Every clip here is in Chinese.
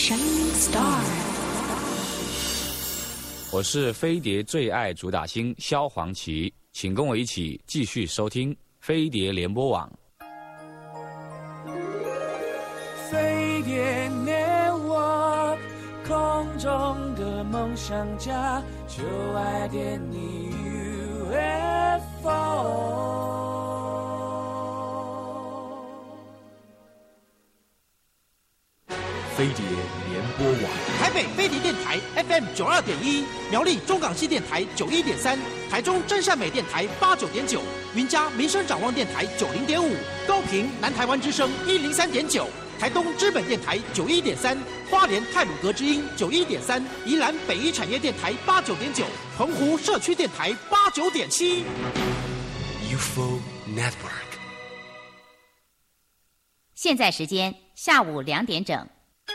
Shining Star。 我是飞碟最爱主打星萧煌奇，请跟我一起继续收听飞碟联播网。 飞碟 Network， 空中的梦想家，就爱点你 UFO。 飞碟联播网， 台北飞碟电台 FM 92.1，苗栗中港系电台91.3，台中真善美电台89.9，云嘉民生展望电台90.5，高屏南台湾之声103.9，台东知本电台91.3，花莲太鲁阁之音91.3，宜兰北一产业电台89.9，澎湖社区电台89.7。 UFO Network。 现在时间下午2点整。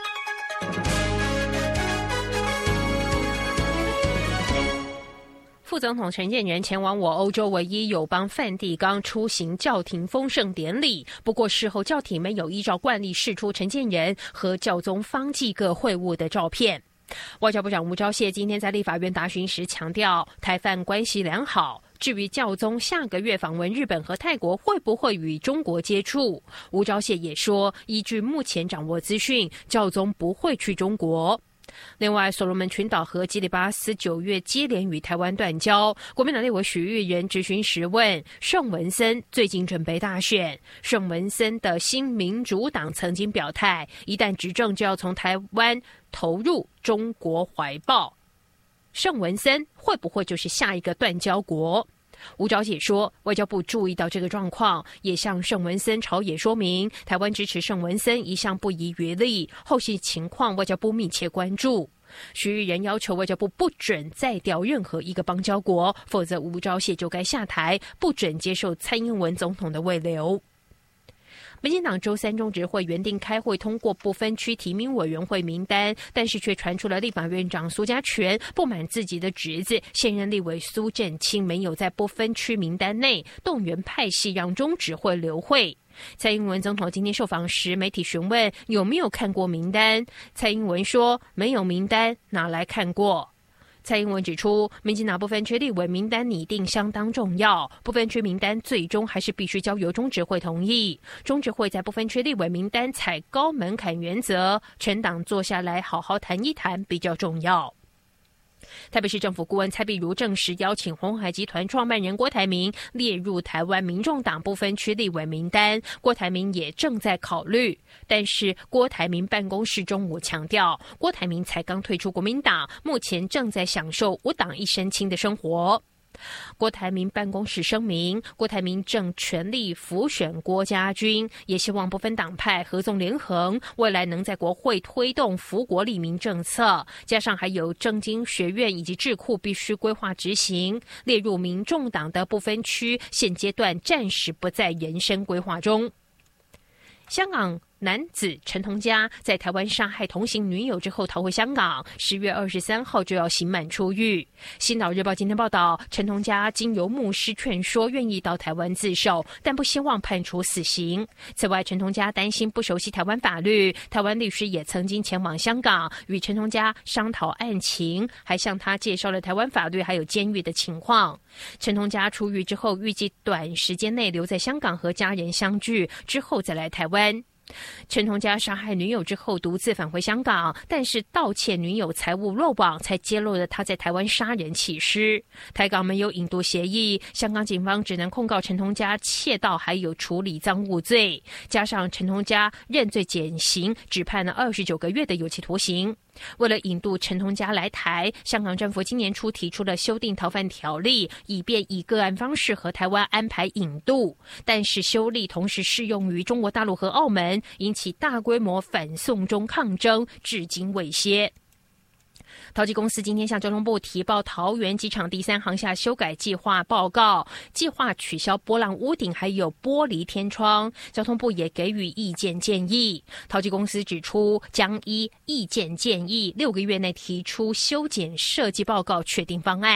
副总统陈建仁前往我欧洲唯一友邦梵蒂冈出行教廷丰盛典礼，不过事后教廷没有依照惯例释出陈建仁和教宗方济各会晤的照片。外交部长吴钊燮今天在立法院答询时强调，台梵关系良好。至于教宗下个月访问日本和泰国会不会与中国接触，吴钊燮也说，依据目前掌握资讯，教宗不会去中国。另外，所罗门群岛和基里巴斯9月接连与台湾断交，国民党立委许玉仁质询时问盛文森最近准备大选，盛文森的新民主党曾经表态，一旦执政就要从台湾投入中国怀抱，盛文森会不会就是下一个断交国？吴钊燮说，外交部注意到这个状况，也向盛文森朝野说明，台湾支持盛文森一向不遗余力，后续情况外交部密切关注。许玉仁要求外交部不准再调任何一个邦交国，否则吴钊燮就该下台，不准接受蔡英文总统的慰留。民进党周三中执会原定开会通过不分区提名委员会名单，但是却传出了立法院长苏家全不满自己的侄子现任立委苏震清没有在不分区名单内动员派系让中执会留会。蔡英文总统今天受访时，媒体询问有没有看过名单，蔡英文说没有名单，哪来看过？蔡英文指出，民进党不分区立委名单拟定相当重要，不分区名单最终还是必须交由中执会同意。中执会在不分区立委名单采高门槛原则，全党坐下来好好谈一谈比较重要。台北市政府顾问蔡碧如证实，邀请鸿海集团创办人郭台铭列入台湾民众党不分区立委名单，郭台铭也正在考虑。但是郭台铭办公室中午强调，郭台铭才刚退出国民党，目前正在享受无党一身轻的生活。郭台铭办公室声明，郭台铭正全力辅选郭家军，也希望不分党派合纵连横，未来能在国会推动福国利民政策，加上还有政经学院以及智库必须规划执行，列入民众党的不分区，现阶段暂时不在人生规划中。香港男子陈同佳在台湾杀害同行女友之后逃回香港，10月23号就要刑满出狱。新岛日报今天报道，陈同佳经由牧师劝说，愿意到台湾自首，但不希望判处死刑。此外，陈同佳担心不熟悉台湾法律，台湾律师也曾经前往香港与陈同佳商讨案情，还向他介绍了台湾法律还有监狱的情况。陈同佳出狱之后，预计短时间内留在香港和家人相聚，之后再来台湾。陈同佳杀害女友之后独自返回香港，但是盗窃女友财物落网，才揭露了他在台湾杀人弃尸。台港没有引渡协议，香港警方只能控告陈同佳窃盗还有处理赃物罪，加上陈同佳认罪减刑，只判了29个月的有期徒刑。为了引渡陈同佳来台，香港政府今年初提出了修订逃犯条例，以便以个案方式和台湾安排引渡，但是修例同时适用于中国大陆和澳门，引起大规模反送中抗争，至今未歇。桃机公司今天向交通部提报桃园机场第3航厦修改计划报告，计划取消波浪屋顶还有玻璃天窗，交通部也给予意见建议。桃机公司指出，将依意见建议6个月内提出修剪设计报告，确定方案。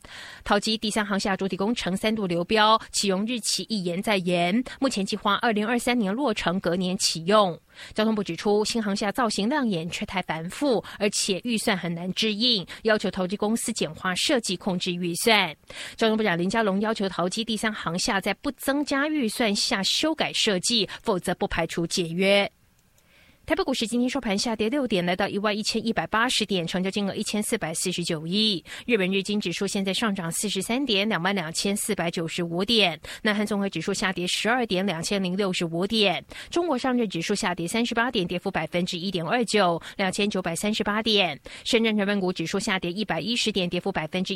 桃机第三航厦主体工程3度流标，启用日期一延再延，目前计划2023年落成，隔年启用。交通部指出，新航厦造型亮眼却太繁复，而且预算很难支应，要求桃机公司简化设计，控制预算。交通部长林佳龙要求桃机第三航厦在不增加预算下修改设计，否则不排除解约。台北股市今天收盘下跌6点，来到11180点，成交金额1449亿。日本日经指数现在上涨43点，22495点。南韩综合指数下跌12点，2065点。中国上证指数下跌38点，跌幅1.29%，2938点。深圳成分股指数下跌110点，跌幅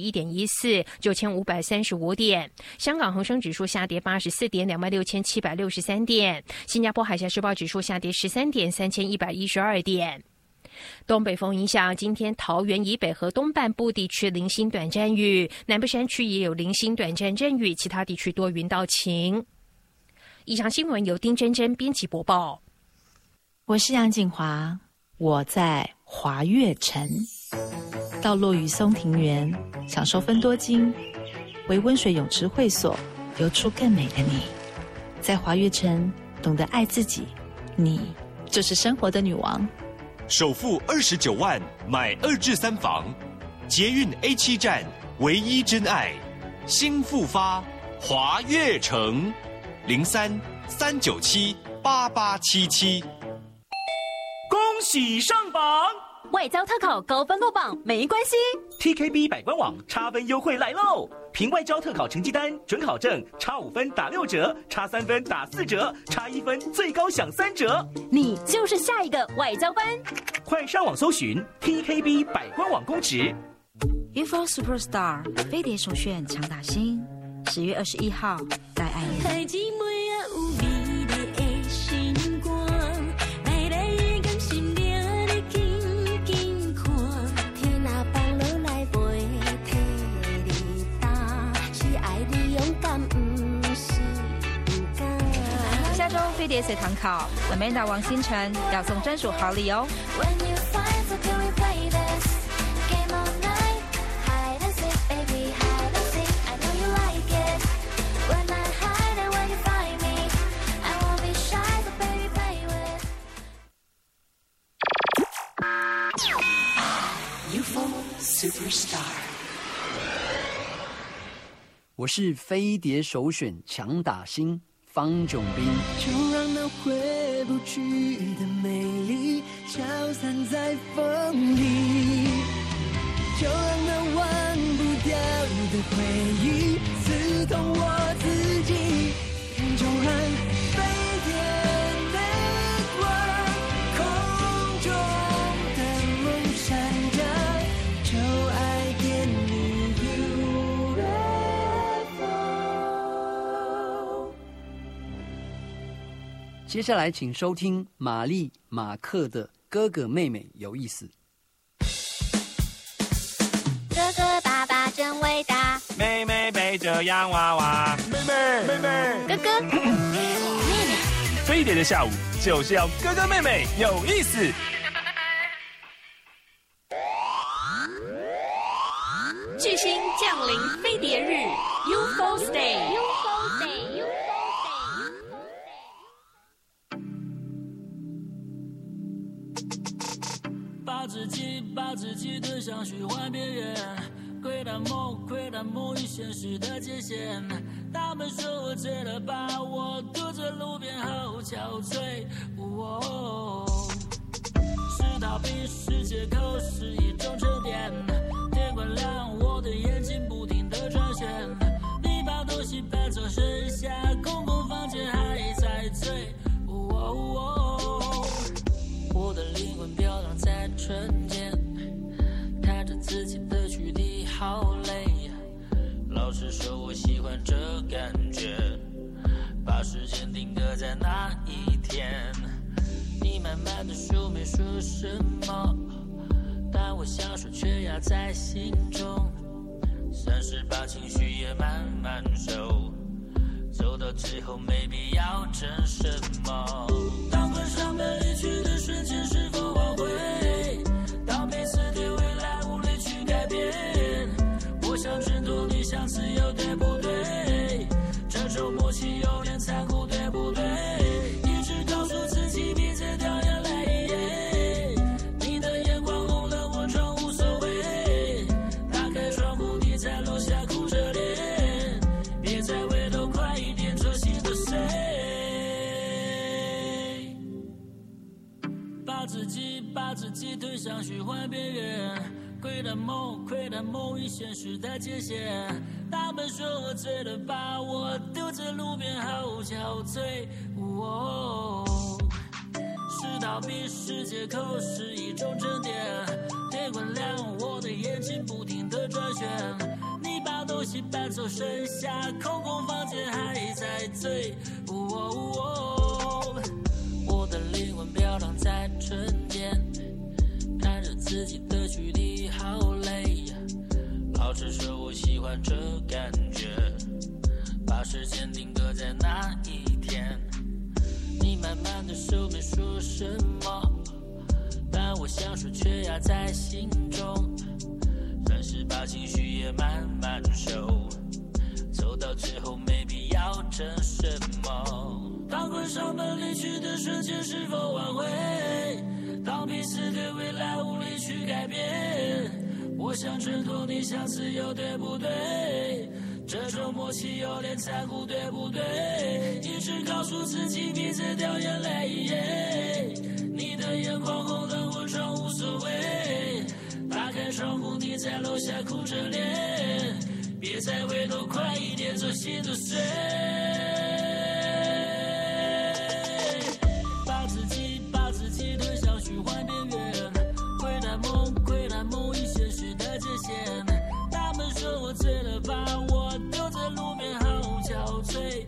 1.14%，9535点。香港恒生指数下跌84点，26763点。新加坡海峡时报指数下跌13点，3112点。东北风影响，今天桃园以北和东半部地区零星短暂雨，南部山区也有零星短暂阵雨，其他地区多云到晴。以上新闻由丁真真编辑播报。 我是杨锦华，我在华岳城，到落雨松庭园，享受芬多精，为温水泳池会所，游出更美的你。在华岳城，懂得爱自己，你就是生活的女王。 首付29万买2至3房，捷运 A7 站唯一真爱，新复发华岳城03-397-8877。 恭喜上榜！ 外交特考高分落榜没关系 ，TKB 百官网差分优惠来喽！凭外交特考成绩单、准考证，差5分打6折，差3分打4折，差1分最高享3折。 你就是下一个外交官！ 快上网搜寻 TKB 百官网公职。 UFO Superstar 飞碟首选强打星，10月21号在爱你。下周飞碟随堂考 ，Amanda 王星辰要送专属好礼哦。 Superstar， 我是飞碟首选强打星方炯斌。 就让那回不去的美丽消散在风里，就让那忘不掉的回忆刺痛我自己，就让飞碟内外空中的梦闪着。就爱点你 UFO。 接下来请收听玛丽马克的哥哥妹妹有意思。 哥哥爸爸真伟大， 妹妹背着洋娃娃，妹妹哥哥妹妹。 飞碟的下午就是要哥哥妹妹有意思。 巨星降临飞碟日 UFO Stay。UFO Stay。 把自己推向虚幻边缘，窥探梦与现实的界限。他们说我醉了吧，我独自路边好憔悴。是逃避，是借口，是一种沉淀。天快亮，我的眼睛不停地转圈。你把东西搬走，剩下空空房间还在醉。我的灵魂飘荡在春天，看着自己的躯体好累。老实说，我喜欢这感觉，把时间定格在那一天。你慢慢的说没说什么，但我想说却压在心中，算是把情绪也慢慢收，走到最后没必要争什么。当关上门离去的瞬间是否挽回，当彼此对未来无力去改变，我想挣脱自己把自己推向虚幻边缘，窥探某一现实的界限。他们说我醉了，把我丢在路边，好憔悴。是逃避，是借口，是一种沉淀。天快亮，我的眼睛不停地转圈。你把东西搬走，剩下空空房间还在醉。我的灵魂飘荡在春天，看着自己的躯体好累。老师说我喜欢这感觉，把时间定格在那一天。你慢慢的手没说什么，但我想说却压在心中，算是把情绪也慢慢收，走到最后没必要争什么。当关上门离去的瞬间是否挽回，当彼此对未来无力去改变，我想挣脱，你想自由，对不对？这种默契有点残酷，对不对？一直告诉自己别再掉眼泪，你的眼眶红灯昏闯无所谓，打开窗户你在楼下哭着脸，别再回头，快一点走，心都碎。把自己推向虚幻边缘，窥探某一现实的界限。他们说我醉了，把我丢在路边，好憔悴。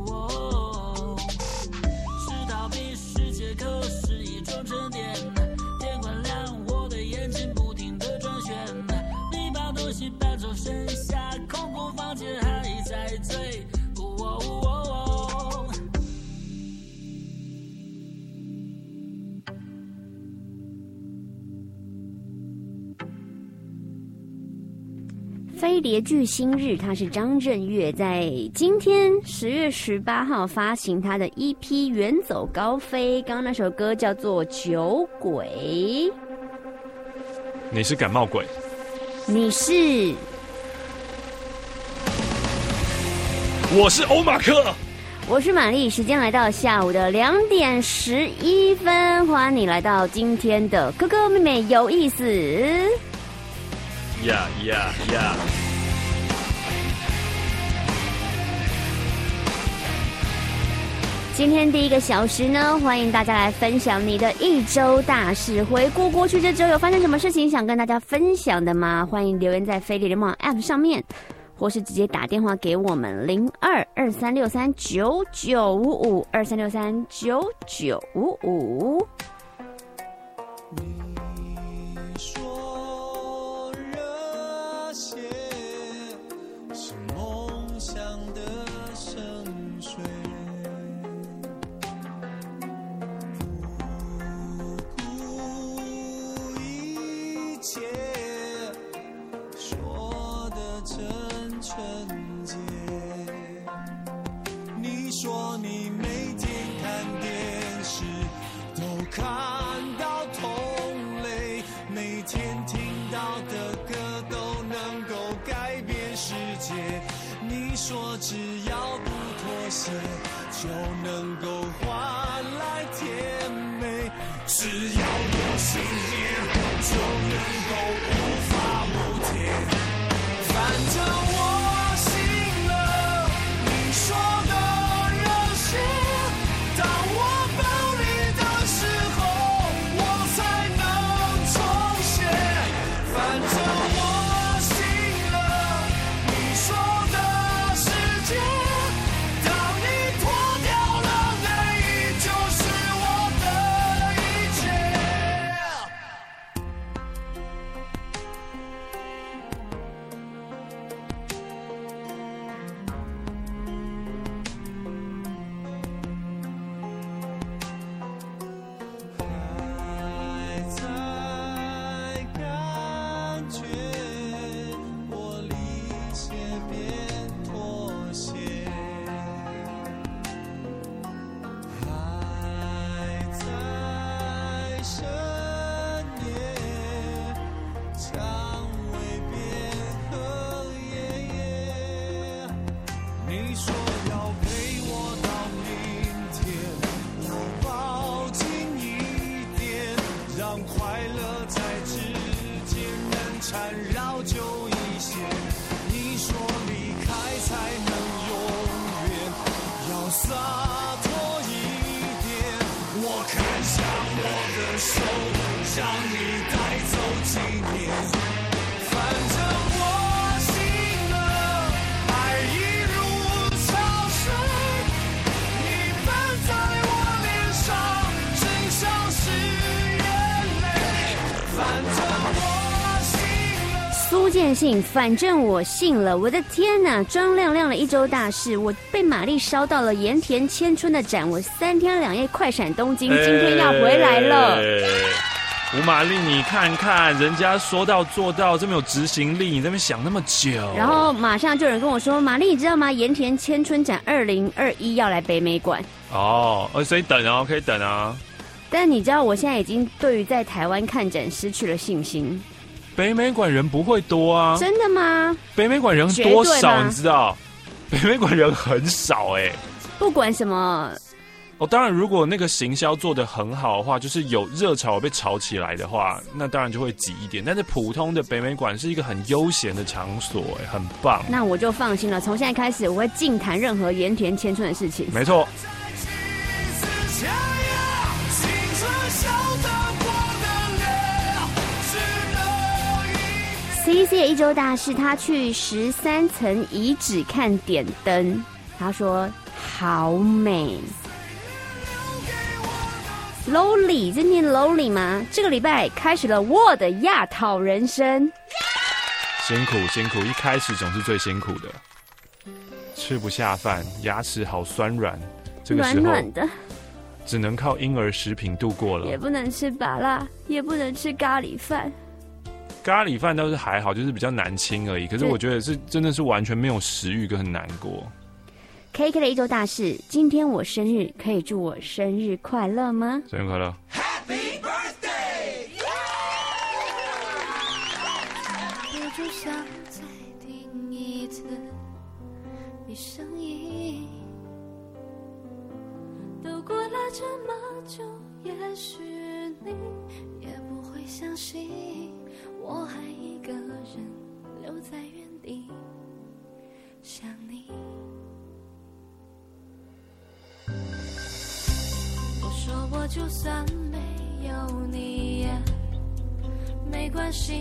是逃避，是借口，是一种沉淀。天快亮，我的眼睛不停地转圈。你把东西搬走，剩下空空房间还在醉。 飞碟巨星日，他是张震岳，在今天10月18号发行他的 EP《远走高飞》。刚刚那首歌叫做《酒鬼》。 你是感冒鬼， 你是， 我是欧马克， 我是玛丽。时间来到下午的2点11分，欢迎你来到今天的哥哥妹妹有意思。 呀呀呀！ 今天第1个小时呢，欢迎大家来分享你的一周大事，回顾过去这周有发生什么事情想跟大家分享的吗？欢迎留言在飞碟联盟 App 上面，或是直接打电话给我们02-2363-9955 2363-9955。 说只要不妥协，就能够换来甜美。只要有信念，就能够无法无天。反正我信了你说的热血，当我暴力的时候，我才能重现。反正我信了你说的让快乐在指尖能缠绕久一些。你说离开才能永远，要洒脱一点。我看向我的手，让你带走纪念。反正我醒了，爱已如潮水，你伴在我脸上，身上是眼泪。反正我醒了。 苏建信，反正我信了。我的天哪，张亮亮的一周大事，我被玛丽烧到了盐田千春的展，我3天2夜快闪东京，今天要回来了。 吴玛丽，你看看人家说到做到，这么有执行力，你在那边想那么久。 然后马上就有人跟我说，玛丽你知道吗？盐田千春展2021要来北美馆。 哦，所以等哦，可以等啊。 但你知道我现在已经对于在台湾看展失去了信心。 北美馆人不会多啊。 真的吗？ 北美馆人多少你知道？北美馆人很少欸。 不管什么。 当然如果那个行销做得很好的话，就是有热潮被炒起来的话，那当然就会挤一点。但是普通的北美馆是一个很悠闲的场所，很棒。 那我就放心了，从现在开始我会净谈任何盐田千春的事情。 没错。 CC 的一周大事，他去13层遗址看点灯，他说好美。Lowly， 这念 Lowly 吗？这个礼拜开始了我的亚讨人生。 辛苦，一开始总是最辛苦的，吃不下饭，牙齿好酸软，这个时候软软的， 只能靠婴儿食品度过了。 也不能吃芭乐，也不能吃咖喱饭。 咖喱饭倒是还好，就是比较难清而已。可是我觉得是真的是完全没有食欲，跟很难过。 KK 的一周大事，今天我生日，可以祝我生日快乐吗？ 生日快乐 ！Happy birthday！ 我就想再听一次你声音，都过了这么久，也许你也不会相信，我还一个人留在原地想你。我说我就算没有你也没关系，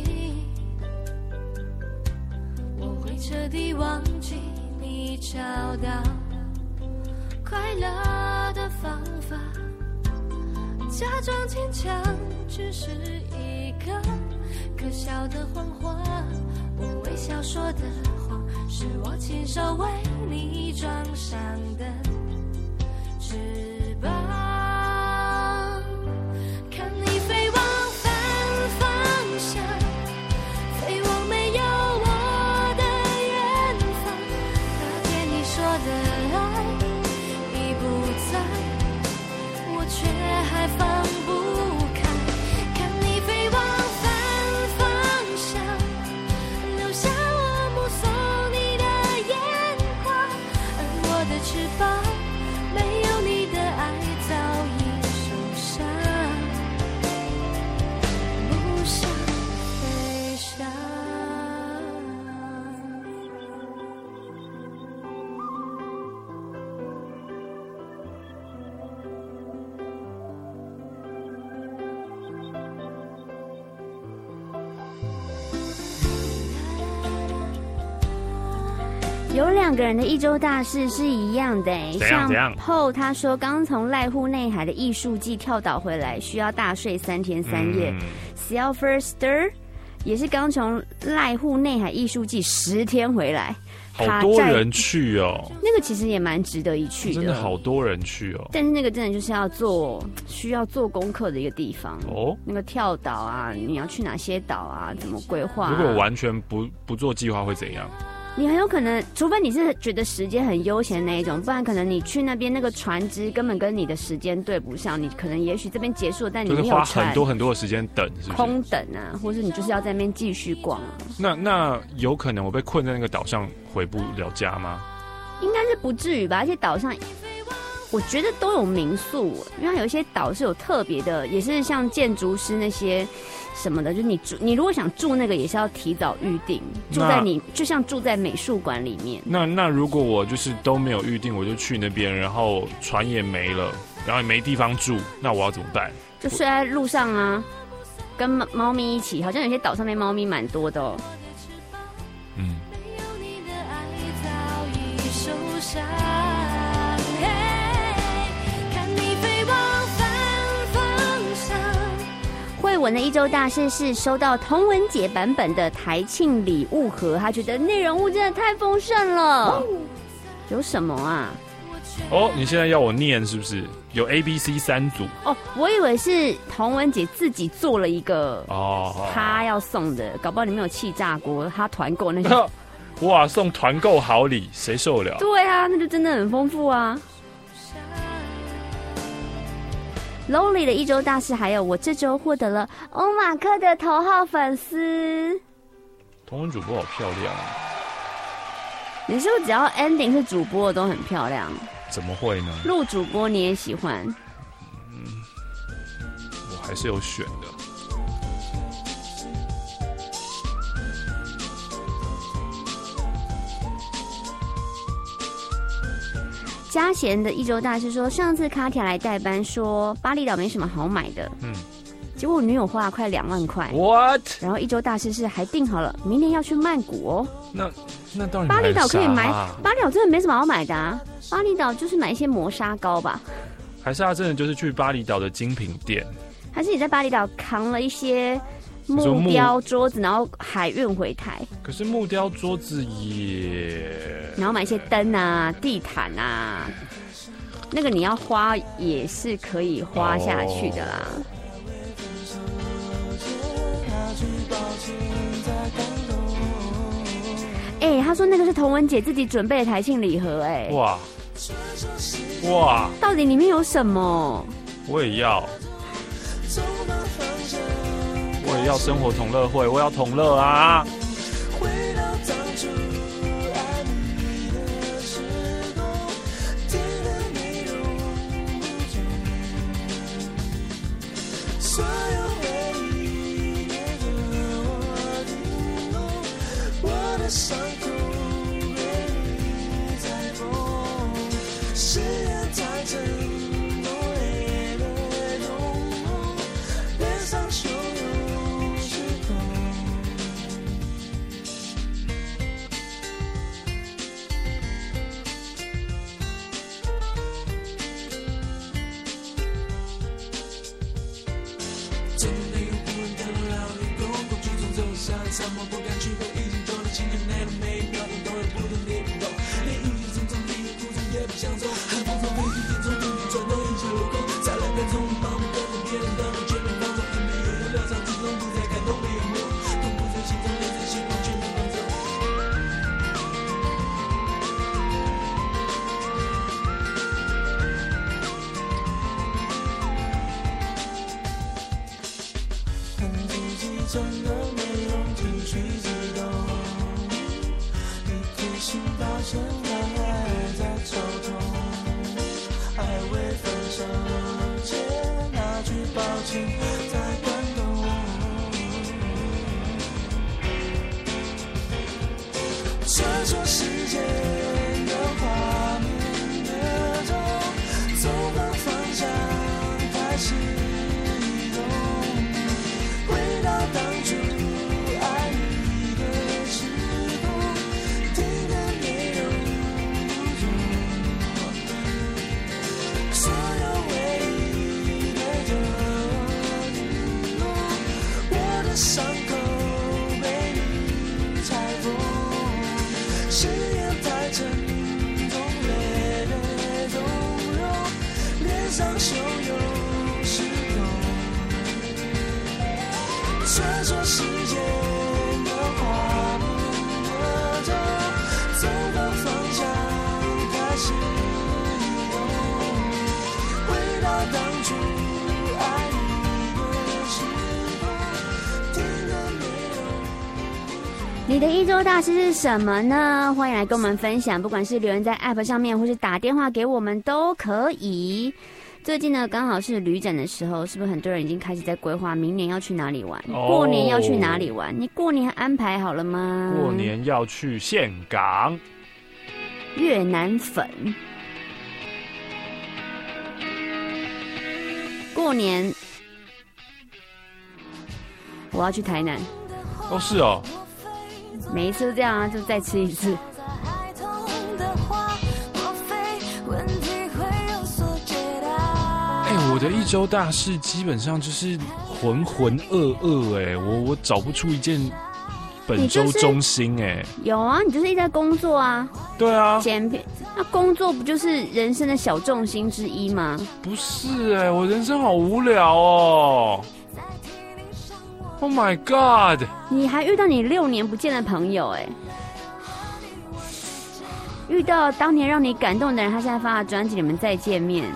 我会彻底忘记你，找到快乐的方法，假装坚强只是一个可笑的谎话，我微笑说的谎是我亲手为你装上的翅膀，看你飞往反方向，飞往没有我的远方，那天你说的爱已不在，我却还放不开，看你飞往反方向，留下我目送你的眼眶，而我的翅膀没有你的爱早已受伤，不想飞翔。 有2个人的一周大事是一样的怎样 PO 他说刚从濑户内海的艺术季跳岛回来，需要大睡3天3夜。Silverster 也是刚从濑户内海艺术季10天回来， 好多人去哦。 那个其实也蛮值得一去的， 真的好多人去哦。 但是那个真的就是需要做功课的一个地方哦。那个跳岛啊，你要去哪些岛啊？怎么规划？ 如果完全不做计划会怎样？ 你很有可能，除非你是觉得时间很悠闲那一种，不然可能你去那边那个船只根本跟你的时间对不上，你可能也许这边结束了，但你没有船， 就是花很多很多的时间等，是不是？ 空等啊，或是你就是要在那边继续逛啊。 那有可能我被困在那个岛上回不了家吗？ 应该是不至于吧，而且岛上我觉得都有民宿，因为它有一些岛是有特别的，也是像建筑师那些什么的，就是你如果想住那个，也是要提早预定，住在就像住在美术馆里面。 那如果我就是都没有预定，我就去那边，然后船也没了，然后也没地方住，那我要怎么办？ 就睡在路上啊，跟猫咪一起，好像有些岛上面猫咪蛮多的哦。 嗯。 慧文的一周大事是收到童文姐版本的台庆礼物盒，他觉得内容物真的太丰盛了。有什么啊？ 哦，你现在要我念是不是？有 A、B、C 3组。 哦，我以为是童文姐自己做了一个她要送的，搞不好里面有气炸锅，她团购那些。 哇，送团购好礼，谁受得了？ 对啊，那就真的很丰富啊。Lowly 的一周大事，还有我这周获得了欧马克的头号粉丝。 同文主播好漂亮啊！ 你是不是只要 ending 是主播的都很漂亮？ 怎么会呢？ 录主播你也喜欢？ 我还是有选的。 嘉贤的一周大事说，上次卡提亚来代班说巴厘岛没什么好买的，结果我女友花了快2万块。 What？ 然后一周大事是还订好了，明年要去曼谷哦。 那到底巴厘岛可以买？巴厘岛真的没什么好买的啊。巴厘岛就是买一些磨砂膏吧。 还是他真的就是去巴厘岛的精品店？ 还是你在巴厘岛扛了一些木雕桌子，然后海运回台？ 可是木雕桌子也…… 然后买一些灯啊、地毯啊，那个你要花也是可以花下去的啦。他说那个是童文姐自己准备的台庆礼盒， 哇， 到底里面有什么？ 我也要生活同乐会，我要同乐啊！ 伤口被你裁缝，誓言太沉重，泪泪融融，脸上汹涌失控。真的有不能看到了脸孔，恐惧中走向沙漠，不敢去回忆。今天内的每一秒钟都有不同的变动，连郁郁葱葱的故事也不相同。寒风从飞机间中突然转动，一切落空。再来个匆忙，跟着别人当中全面放纵，还没有人料想之中，不再感动没有梦，痛苦在心中，泪在心中，全面放纵。看自己整个内容情绪激动。心到现在还在抽痛，还未分手前那句抱歉才感动。穿梭时间的画面的钟，从何方向开始移动，回到当初爱你的时空。所有唯一的承诺，我的伤口被你裁缝，誓言太沉重，泪泪纵容，脸上汹涌失控。穿梭时间的画面的钟，从何方向开始？当初爱你的时候，听的内容。 你的一周大事是什么呢？欢迎来跟我们分享，不管是留言在 App 上面，或是打电话给我们都可以。最近呢，刚好是旅展的时候，是不是很多人已经开始在规划明年要去哪里玩？过年要去哪里玩？你过年安排好了吗？ 过年要去岘港、 越南粉。过年我要去台南。 哦，是哦。 每一次都这样啊，就再吃一次。 我的一周大事基本上就是浑浑噩噩我找不出一件本周中心有啊，你就是一直在工作啊。 对啊， 那工作不就是人生的小重心之一吗？ 不是我人生好无聊哦。Oh my god！ 你还遇到你6年不见的朋友遇到当年让你感动的人，他现在发了专辑，你们再见面。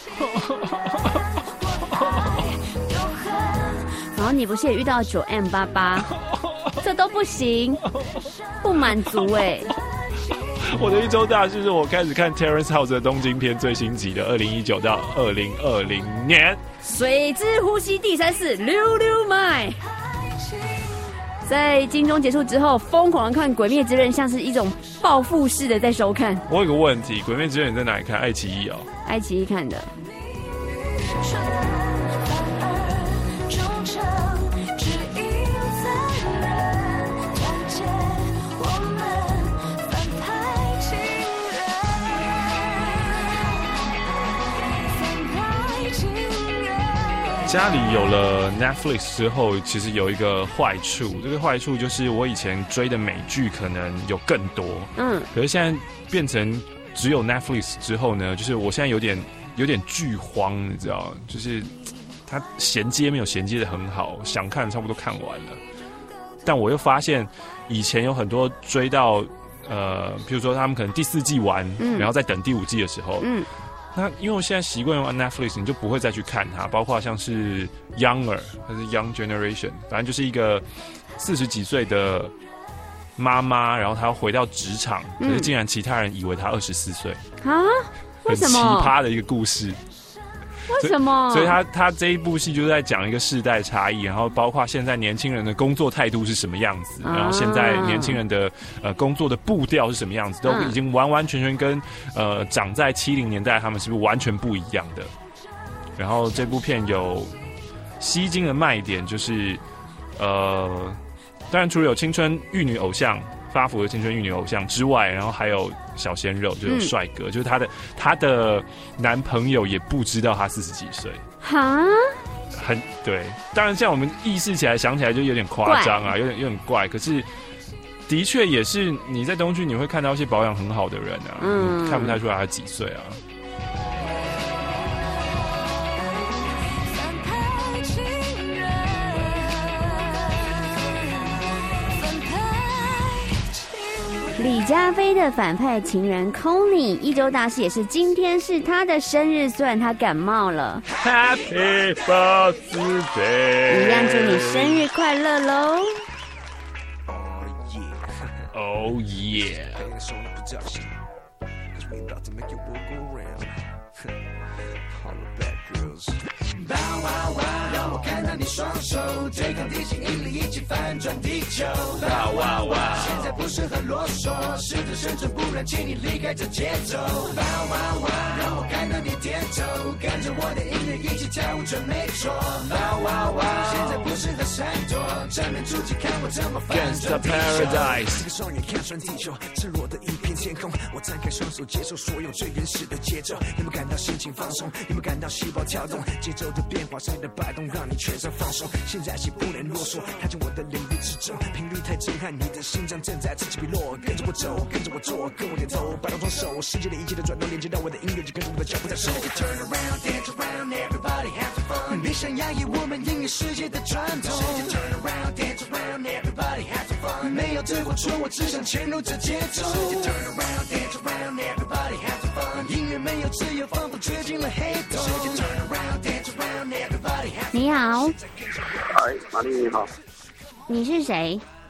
然后你不是也遇到9M88，这都不行，不满足我的一周大事是我开始看 Terrace House 的东京篇最新集的2019到2020年。 水之呼吸第3次溜溜麦。在金钟结束之后，疯狂的看《鬼灭之刃》，像是一种报复式的在收看。 我有个问题，《鬼灭之刃》你在哪里看？爱奇艺哦。 爱奇艺看的。 家里有了 Netflix 之后，其实有一个坏处，这个坏处就是我以前追的美剧可能有更多，可是现在变成只有 Netflix 之后呢，就是我现在有点剧荒，你知道，就是它衔接没有衔接的很好，想看差不多看完了，但我又发现以前有很多追到比如说他们可能第4季完，然后再等第5季的时候，那因为我现在习惯用 Netflix， 你就不会再去看它，包括像是 Younger 还是 Young Generation， 反正就是一个40几岁的妈妈，然后她要回到职场，可是竟然其他人以为她24岁啊？为什么？ 很奇葩的一个故事。 为什么？ 所以他这一部戏就是在讲一个世代差异，然后包括现在年轻人的工作态度是什么样子，然后现在年轻人的工作的步调是什么样子，都已经完完全全跟长在70年代他们是不是完全不一样的。然后这部片有吸睛的卖点就是当然除了有青春玉女偶像发福的青春玉女偶像之外，然后还有小鲜肉，就有帅哥，就是她的男朋友也不知道她40几岁， 哈， 很对。当然，像我们意识起来想起来就有点夸张啊，有点怪。可是的确也是你在东区你会看到一些保养很好的人啊，你看不太出来他几岁啊。 李佳菲的反派情人 Connie 一周大事也是今天是他的生日，虽然他感冒了。 Happy birthday！ 一样祝你生日快乐喽 ！Oh yeah！ 哇哇哇！让我看到你双手对抗地心引力，一起翻转地球。哇哇哇！现在不是很啰嗦，试着生存，不然请你离开这节奏。哇哇哇！让我看到你点头，跟着我的音乐一起跳舞，准没错。哇哇哇！现在不是很闪躲，正面出击，看我怎么翻转地球。这个双眼看穿地球，赤裸的一片天空，我张开双手接受所有最原始的节奏。有没有感到心情放松？有没有感到细胞跳动？节奏的变化，身体的摆动，让你全身放松。现在起不能啰嗦，踏进我的领域之中，频率太震撼，你的心脏正在此起彼落。跟着我走，跟着我做，跟我点头，摆动双手，世界的一切的转动连接到我的音乐，就跟着我的脚步在走。Turn around, dance around, everybody have fun。别想压抑我们音乐世界的传统。Turn around, dance around, everybody have fun。没有对或错，我只想潜入这节奏。Turn around, dance around, everybody have fun。音乐没有自由，仿佛吹进了黑洞。Turn around, dance around, everybody have fun。 你好， 嗨，玛丽你好。 你是谁？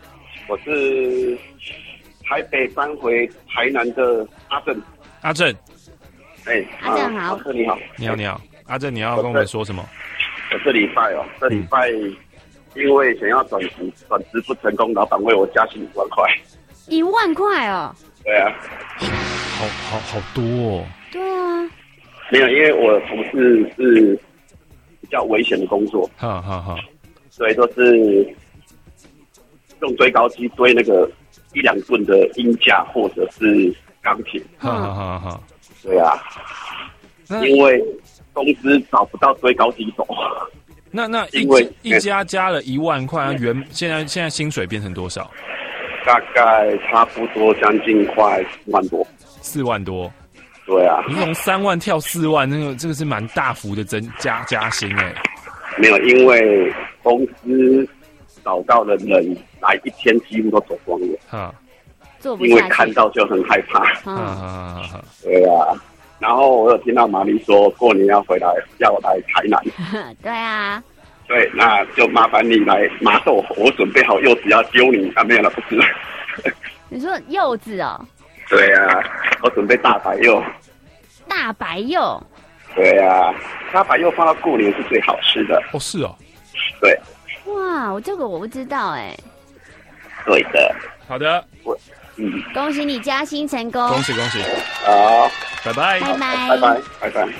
我是台北搬回台南的阿正。 阿正， 阿正好。 老师你好。 你好，阿正，你要跟我们说什么？ 我这礼拜因为想要转职不成功，老板为我加薪1万块。 1万块哦？ 对啊。 好多哦。 对啊。 没有，因为我从事是比较危险的工作。所以都是用堆高机堆那个1-2吨的鹰架或者是钢铁。对啊。因为公司找不到堆高机手。 那一家加了1万块，现在薪水变成多少？ 大概差不多将近快4万多。 4万多。 对啊。 你从3万跳4万，这个是蛮大幅的加薪哎。 没有，因为公司找到的人来1天几乎都走光了。因为看到就很害怕。对啊。然后我有听到玛丽说过年要来台南。 对啊。 对，那就麻烦你来麻豆，我准备好柚子要丢你。没有了，不是。 你说柚子哦？ 对啊，我准备大白柚。 大白柚。 对啊，大白柚放到过年是最好吃的。 哦，是哦。 对。 哇，这个我不知道哎。 对的。 好的。 恭喜你加薪成功！ 恭喜！ 好， 拜拜！ 拜拜！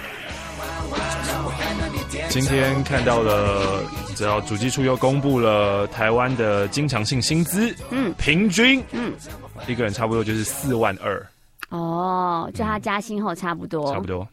今天看到了，你知道主计处又公布了台湾的经常性薪资，平均，一个人差不多就是4万2。 哦，就他加薪后差不多。 差不多。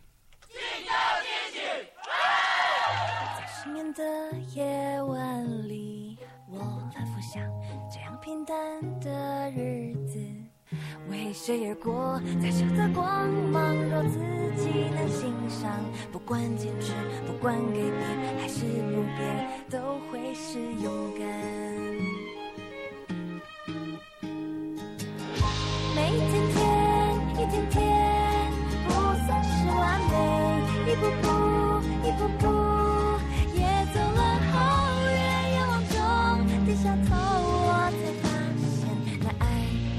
在失眠的夜晚里，我反复想这样平淡的日子。为谁而过，在小的光芒，若自己能欣赏，不管坚持，不管改变，还是不变，都会是勇敢。每一天天，一天天，不算是完美，一步步，也走了好远，愿望中低下头，我才发现那爱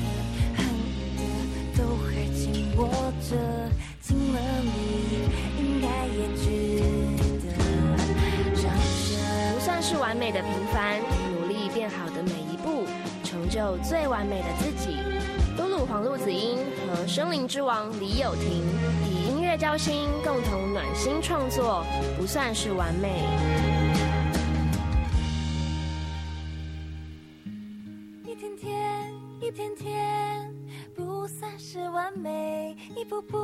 握着进了你，应该也值得。 不算是完美的平凡，努力变好的每一步，成就最完美的自己。多鲁黄路子英和森林之王李友廷以音乐交心，共同暖心创作，不算是完美。 一天天，一天天。不算是完美，一步步，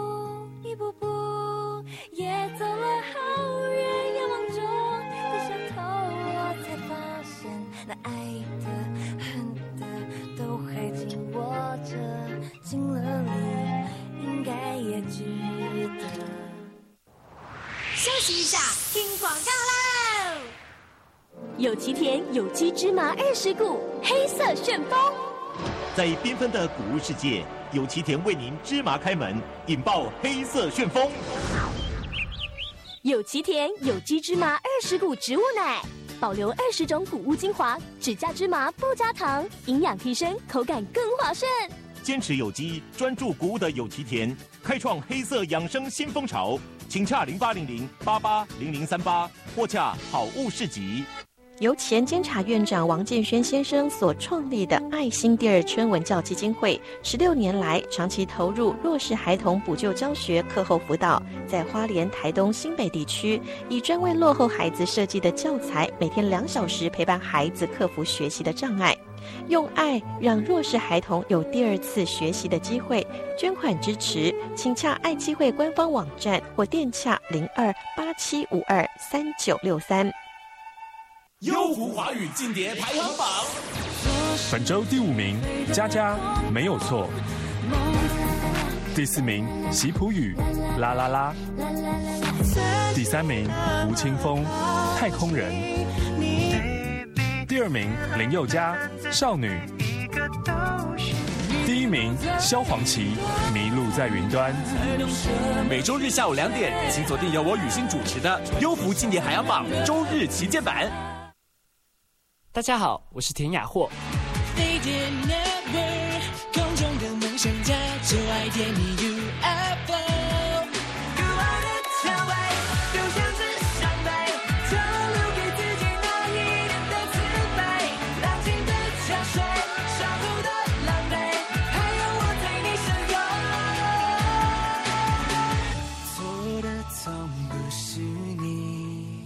也走了好远，愿望中低下头，我才发现，那爱的、恨的都还紧握着，进了你，应该也值得。 休息一下，听广告喽！有奇田有机芝麻20股，黑色旋风。 在缤纷的谷物世界，有奇田为您芝麻开门，引爆黑色旋风。 有奇田有机芝麻20股植物奶，保留20种谷物精华，只加芝麻不加糖，营养提升，口感更滑顺。 坚持有机，专注谷物的有奇田，开创黑色养生新风潮。请洽0800880038，或洽好物市集。 由前监察院长王建轩先生所创立的爱心第二春文教基金会，16年来长期投入弱势孩童补救教学、课后辅导，在花莲、台东、新北地区，以专为落后孩子设计的教材，每天2小时陪伴孩子克服学习的障碍，用爱让弱势孩童有第2次学习的机会。捐款支持，请洽爱基会官方网站或电洽0287523963。 优福华语劲碟排行榜，本周第5名，佳佳没有错。第4名，席普语，啦啦啦。第3名，吴青峰，太空人。第2名，林宥嘉，少女。第1名，萧煌奇，迷路在云端。每周日下午2点，请锁定由我雨欣主持的优福劲碟排行榜周日旗舰版。 大家好，我是田雅霍。 飞碟 Network， 空中的梦想家，就爱点你 UFO。古老的蔷薇，就像是伤悲，就留给自己那一点的慈悲。浪静的潮水，伤后的狼狈，还有我在你身后。错的从不是你。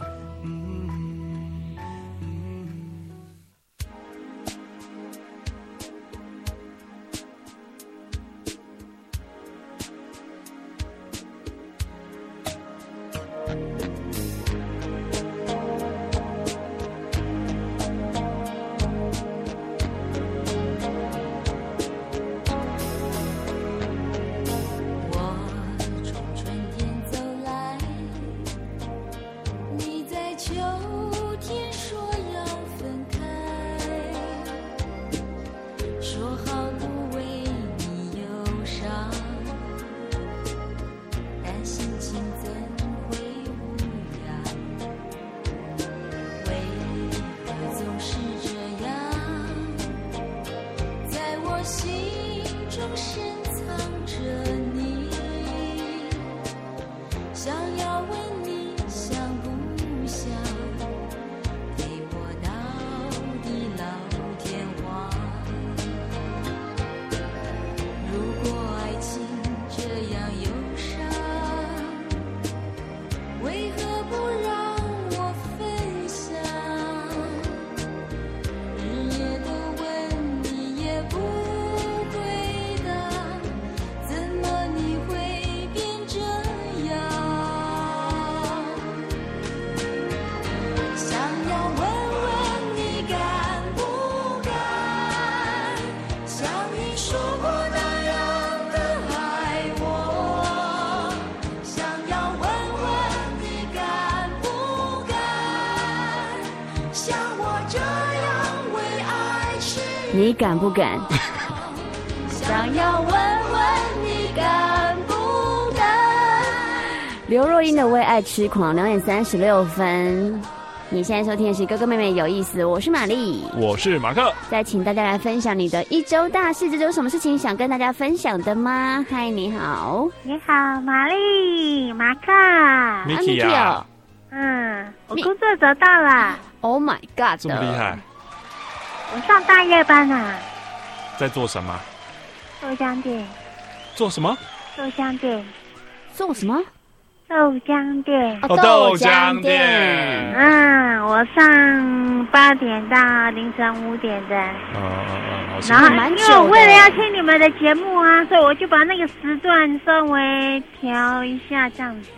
你敢不敢？ 想要问问你敢不敢？ 刘若英的《为爱痴狂》2:36。你现在收听的是哥哥妹妹有意思，我是玛丽， 我是马克。 再请大家来分享你的一周大事，这周有什么事情想跟大家分享的吗？嗨，你好。 你好，玛丽，马克 ，Miki 啊。 我工作找到了。 Oh my god！ 这么厉害。 我上大夜班啊。 在做什么？ 豆浆店。 做什么？ 豆浆店。 做什么？ 豆浆店。 豆浆店。 我上8点到凌晨5点的。 然后因为我为了要听你们的节目啊，所以我就把那个时段稍微调一下，这样子。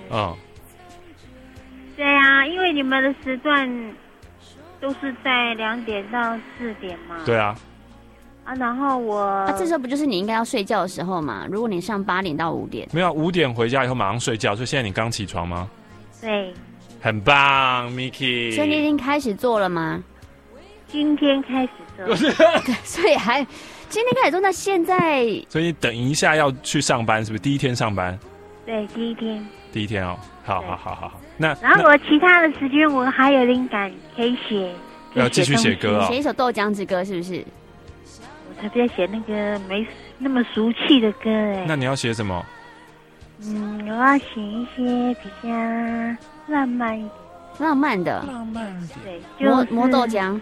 对啊，因为你们的时段都是在2点到4点嘛。 对啊。 然后这时候不就是你应该要睡觉的时候嘛？如果你上8点到5点， 没有5点回家以后马上睡觉，所以现在你刚起床吗？ 对。 很棒 ，Miki。 所以你已经开始做了吗？ 今天开始做。 所以今天开始做，那现在。 所以你等一下要去上班，是不是第一天上班？ 对，第一天。 第一天哦，好。 然后我其他的时间我还有灵感可以写， 要继续写歌写一首豆浆之歌是不是？ 我才不要写那个没那么俗气的歌哎。 那你要写什么？ 我要写一些比较浪漫一点。 浪漫的。 对，就是磨豆浆。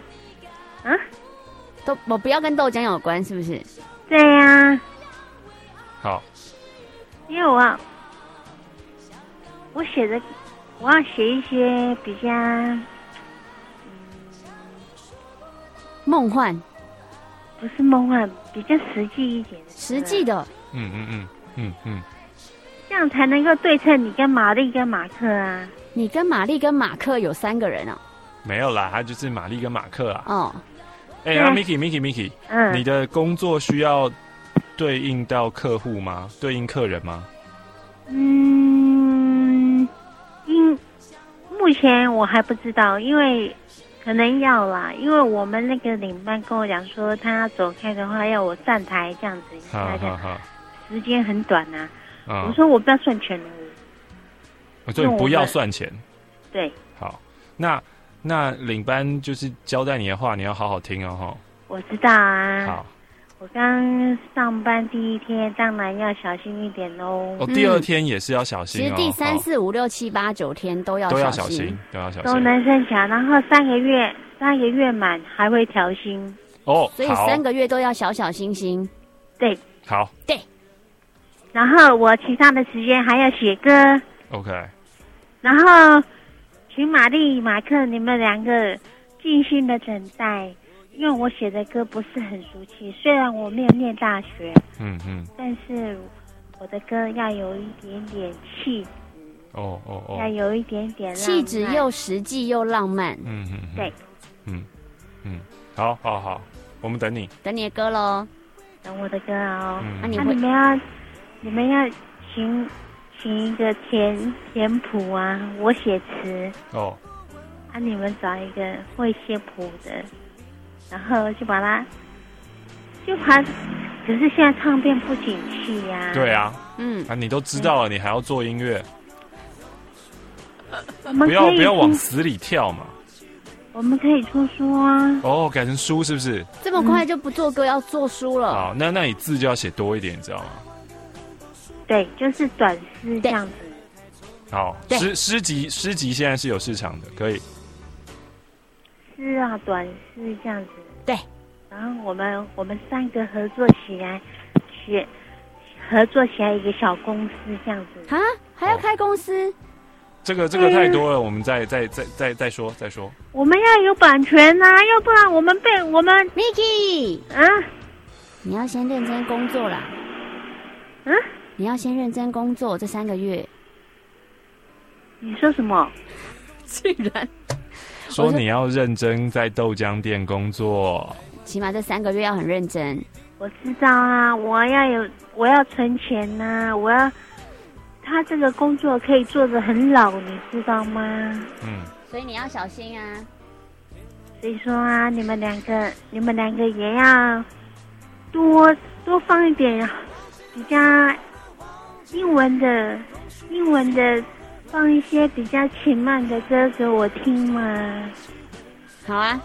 我不要跟豆浆有关，是不是？ 对呀。 好。 因为我要写一些比较梦幻， 不是梦幻，比较实际一点的。 实际的。 这样才能够对称你跟玛丽跟马克啊。 你跟玛丽跟马克有3个人哦。 没有啦，他就是玛丽跟马克啊。 Miki， 你的工作需要对应到客户吗？对应客人吗？ 目前我还不知道，因为可能要啦，因为我们那个领班跟我讲说，他要走开的话要我站台这样子，时间很短啊。我说我不要算钱了， 所以不要算钱。 对。 好，那领班就是交代你的话，你要好好听哦。 我知道啊。 好， 我刚上班第一天，当然要小心一点喽。 第二天也是要小心哦。 其实第3、4、5、6、7、8、9天都要小心， 都要小心。 都能生小，然后3个月满还会调薪哦， 所以3个月都要小心心。 对， 好， 对。然后我其他的时间还要写歌。 OK。 然后，请玛丽、马克你们2个静心的等待。因为我写的歌不是很俗气，虽然我没有念大学，但是我的歌要有一点点气质，要有一点点气质又实际又浪漫， 对， 好，我们等你的歌喽， 等我的歌哦。 你们要请一个填谱啊，我写词哦， 你们找一个会写谱的。然后就把，可是现在唱片不景气呀。 对啊，你都知道了，你还要做音乐，不要往死里跳嘛。 我们可以出书啊。 哦，改成书是不是？ 这么快就不做歌，要做书了。 好，那你字就要写多一点，你知道吗？ 对，就是短诗这样子。 好，诗集现在是有市场的，可以。 诗啊，短诗这样子。 对， 然后我们3个合作起来一个小公司这样子。 啊，还要开公司？ 这个太多了，我们再说。 我们要有版权啊，要不然我们 Miki 啊，你要先认真工作啦。你要先认真工作这3个月。 你说什么？ 竟然。 说你要认真在豆浆店工作， 起码这3个月要很认真。 我知道啊，我要存钱呐、他这个工作可以做得很老，你知道吗？ 所以你要小心啊。 所以说啊，你们两个也要多放一点比较英文的。放一些比较轻慢的歌给我听嘛。 好啊，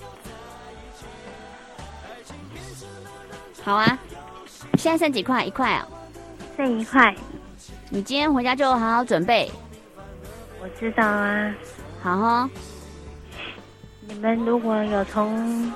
现在剩几块？1块啊？ 剩1块。 你今天回家就好好准备。 我知道啊。 好哦。 你们如果有从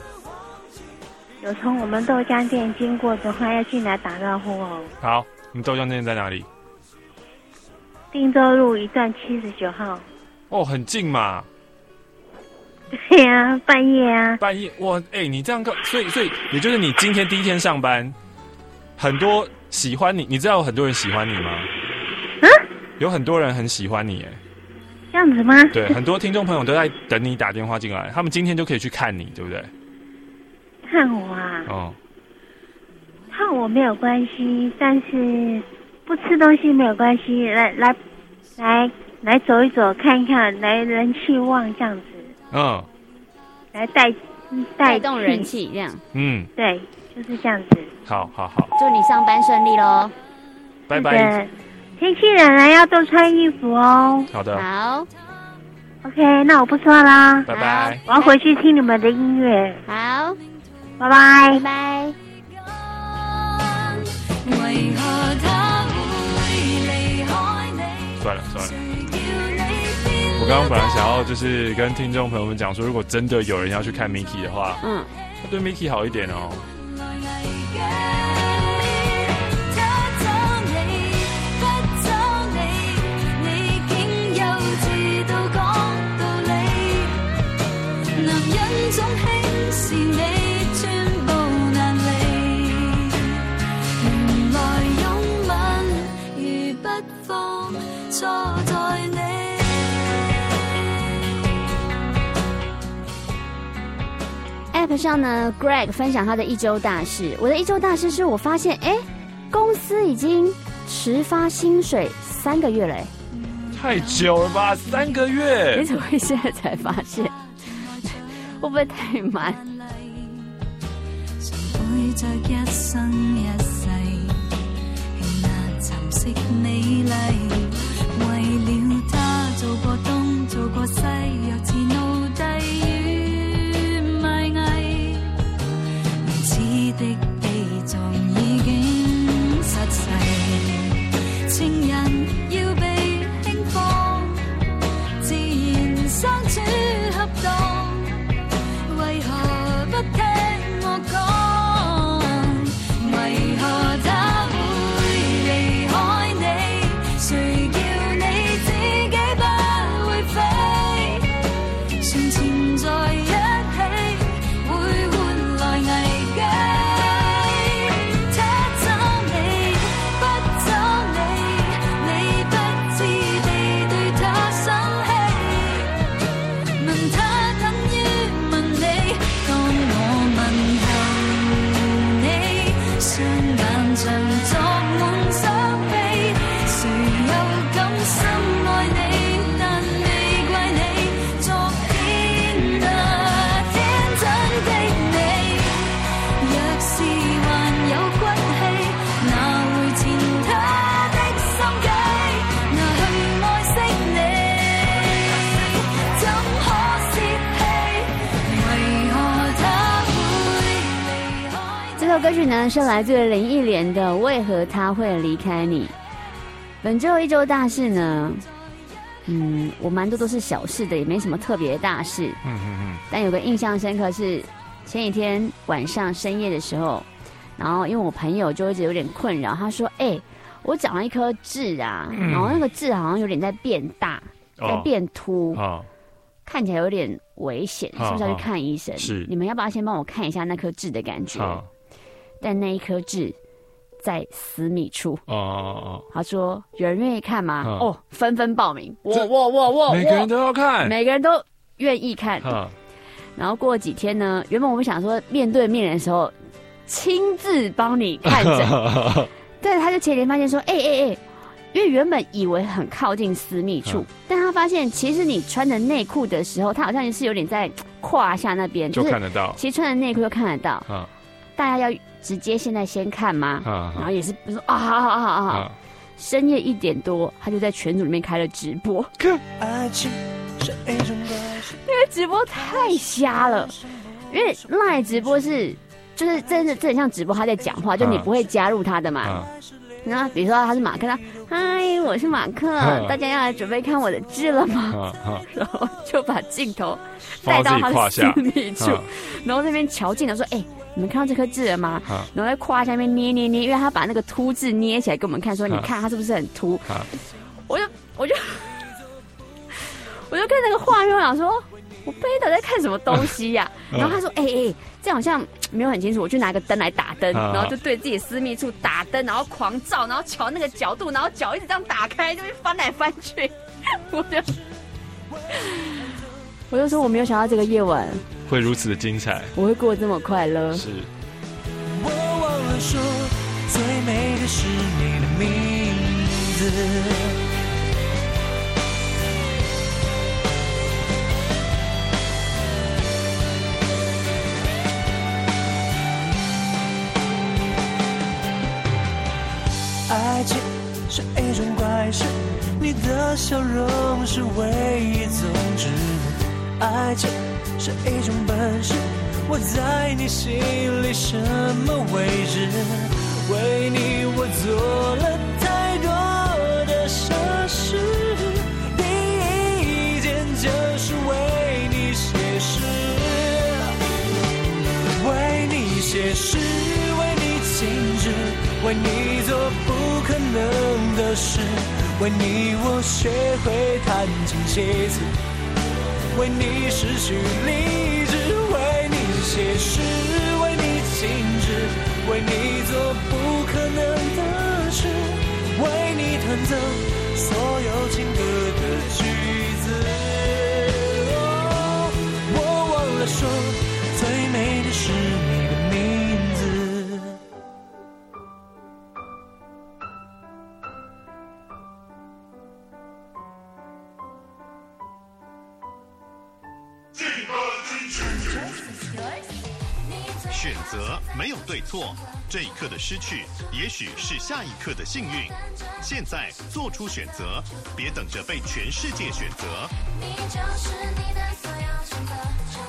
我们豆浆店经过的话，要进来打招呼哦。 好，你们豆浆店在哪里？ 汀州路1段79号。 哦，很近嘛。 对啊，半夜啊。 半夜哇，你这样所以也就是你今天第一天上班，很多喜欢你，你知道有很多人喜欢你吗？有很多人很喜欢你， 这样子吗？ 对，很多听众朋友都在等你打电话进来，他们今天就可以去看你，对不对？ 看我啊？看我没有关系，但是不吃东西没有关系，来走一走，看一看，来人气旺这样子。来带动人气这样。 对，就是这样子。 好。 祝你上班顺利咯。 拜拜。 天气冷了，要多穿衣服哦。 好的。 好。 OK， 那我不说啦。 拜拜。 我要回去听你们的音乐。 好。 拜拜。 拜拜。 算了，我刚刚本来想要就是跟听众朋友们讲说，如果真的有人要去看 Miki 的话，要对 Miki 好一点哦。 男人總輕視你，寸步難離。原來擁吻如不放，錯在你。 App 上呢 ，Greg 分享他的1周大事。我的1周大事是我发现，公司已经迟发薪水3个月了。 太久了吧，3个月？ 你怎么会现在才發現？會不會太慢？ 會在一生一世，輕壓尋色美麗。為了他做過東，做過西，若似奴隸與賣藝。 首歌曲呢是来自林忆莲的《为何他会离开你》。本周一周大事呢，我蛮多都是小事的，也没什么特别的大事。但有个印象深刻是前几天晚上深夜的时候，然后因为我朋友就一直有点困扰，他说：“我长了一颗痣啊，然后那个痣好像有点在变大，在变凸，看起来有点危险，是不是要去看医生？是，你们要不要先帮我看一下那颗痣的感觉？但那一颗痣在私密处。他说有人愿意看吗？纷纷报名，我， 每个人都要看， 每个人都愿意看。然后过几天呢，原本我们想说面对面的时候亲自帮你看诊，对，他就前天发现说，因为原本以为很靠近私密处，但他发现其实你穿着内裤的时候，他好像是有点在胯下那边， 就看得到。 其实穿着内裤就看得到。大家要直接现在先看吗？然后也是说好。深夜1点多，他就在群组里面开了直播。那个直播太瞎了，因为LINE直播就是真的很像直播，他在讲话，就你不会加入他的嘛。然后比如说他是马克，嗨，我是马克，大家要来准备看我的痣了吗？然后就把镜头带到他的私密处，然后那边瞧镜头说：“你们看到这颗痣了吗？”然后在胯下面捏，因为他把那个凸痣捏起来给我们看，说：“你看它是不是很凸？”我就看那个画面，我想说，我背的在看什么东西呀？然后他说：“这好像没有很清楚，我去拿个灯来打灯，然后就对自己私密处打灯，然后狂照，然后瞧那个角度，然后脚一直这样打开，就会翻来翻去。”我就说我没有想到这个夜晚会如此的精彩， 我会过得这么快乐。 是。我忘了说，最美的是你的名字。爱情是一种怪事，你的笑容是唯一宗旨。爱情是一种本事，我在你心里什么位置？为你我做了太多的傻事，第一件就是为你写诗，为你写诗，为你静止，为你做不可能的事，为你我学会弹琴写词，为你失去理智，为你写诗，为你静止，为你做不可能的事，为你弹奏所有情歌的句子。我忘了说，最美的是你的名字。 选择没有对错，这一刻的失去也许是下一刻的幸运。现在做出选择，别等着被全世界选择。你就是你的所有选择。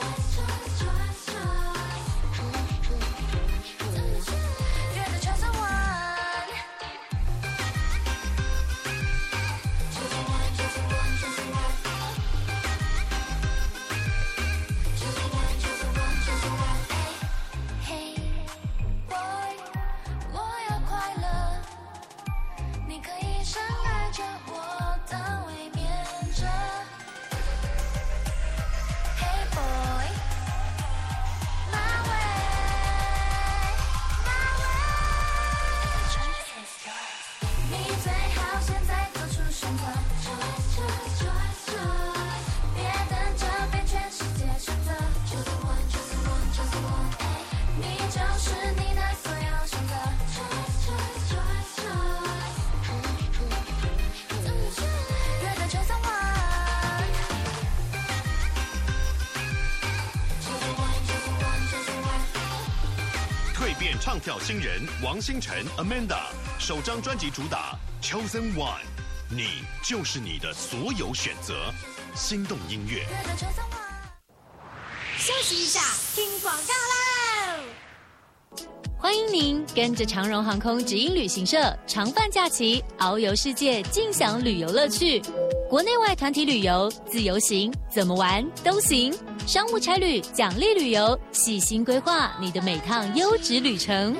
唱跳新人王星辰 Amanda 首张专辑主打 Chosen One， 你就是你的所有选择。心动音乐。 休息一下，听广告喽。 欢迎您跟着长荣航空直营旅行社长泛假期，遨游世界，尽享旅游乐趣。国内外团体旅游、自由行，怎么玩都行。商务差旅、奖励旅游，细心规划你的每趟优质旅程。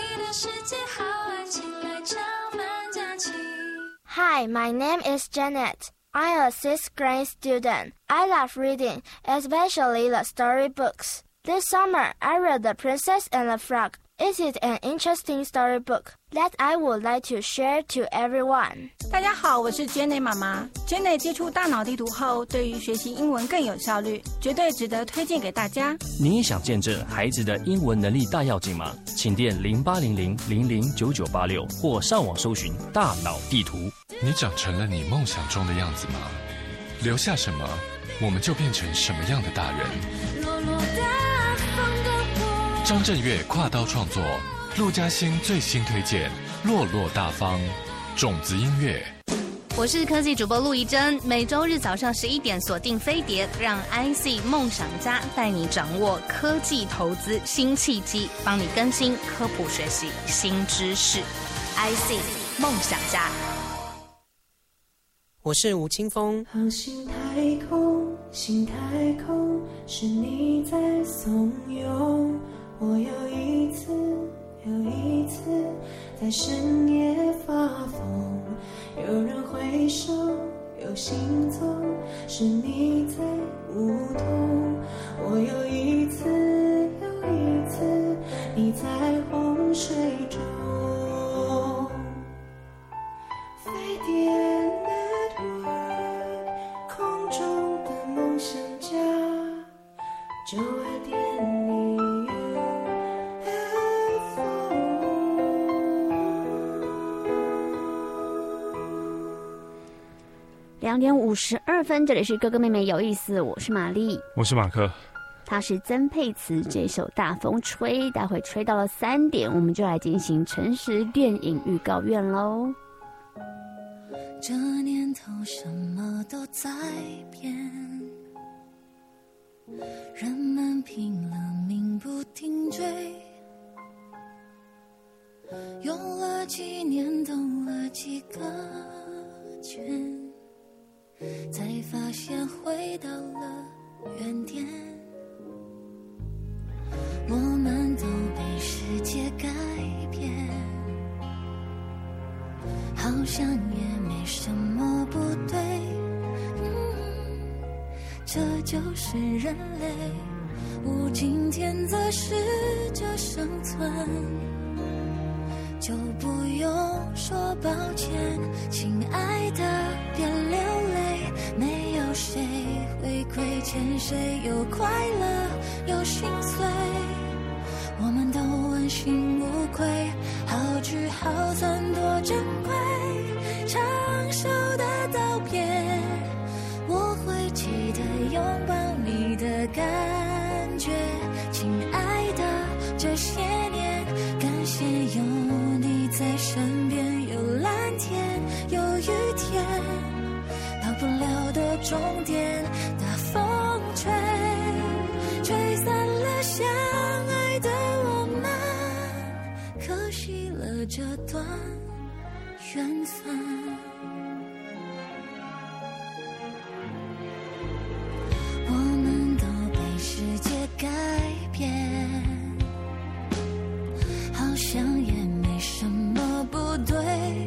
Hi, my name is Janet. I'm a 6th grade student. I love reading, especially the storybooks. This summer, I read The Princess and the Frog. It is an interesting storybook that I would like to share to everyone. 大家好，我是 Jenny 妈妈。Jenny 接触大脑地图后，对于学习英文更有效率，绝对值得推荐给大家。 你也想见证孩子的英文能力大跃进吗？请电0800009986或上网搜寻大脑地图。 你长成了你梦想中的样子吗？留下什么，我们就变成什么样的大人。张震岳跨刀创作，陆嘉欣最新推荐，落落大方，种子音乐。 我是科技主播陆怡珍，每周日早上11点锁定飞碟，让 IC 梦想家带你掌握科技投资新契机，帮你更新科普学习新知识。IC 梦想家。 我是吴青峰。 航行太空，心太空，是你在怂恿我又一次在深夜发疯，有人挥手有行踪，是你在舞动，我又一次你在洪水中。飞碟 Network 空中的梦想家92.1 2点52分，这里是哥哥妹妹有意思，我是玛丽， 我是马克， 他是曾沛慈。这首大风吹，待会吹到了3点，我们就来进行诚实电影预告院喽。 这年头什么都在变，人们拼了命不停追，用了几年兜了几个圈，才发现回到了原点。我们都被世界改变，好像也没什么不对，这就是人类，无今天则试着生存，就不用说抱歉，亲爱的别流泪，没有谁会亏欠谁，有快乐有心碎，我们都问心无愧，好聚好散多珍贵，长寿的道别，我会记得拥抱你的感觉，亲爱的这些年感谢有你在身边，有蓝天有雨天，到不了的终点，大风吹散了相爱的我们，可惜了这段缘分。我们都被世界改变，好像也没什么不对，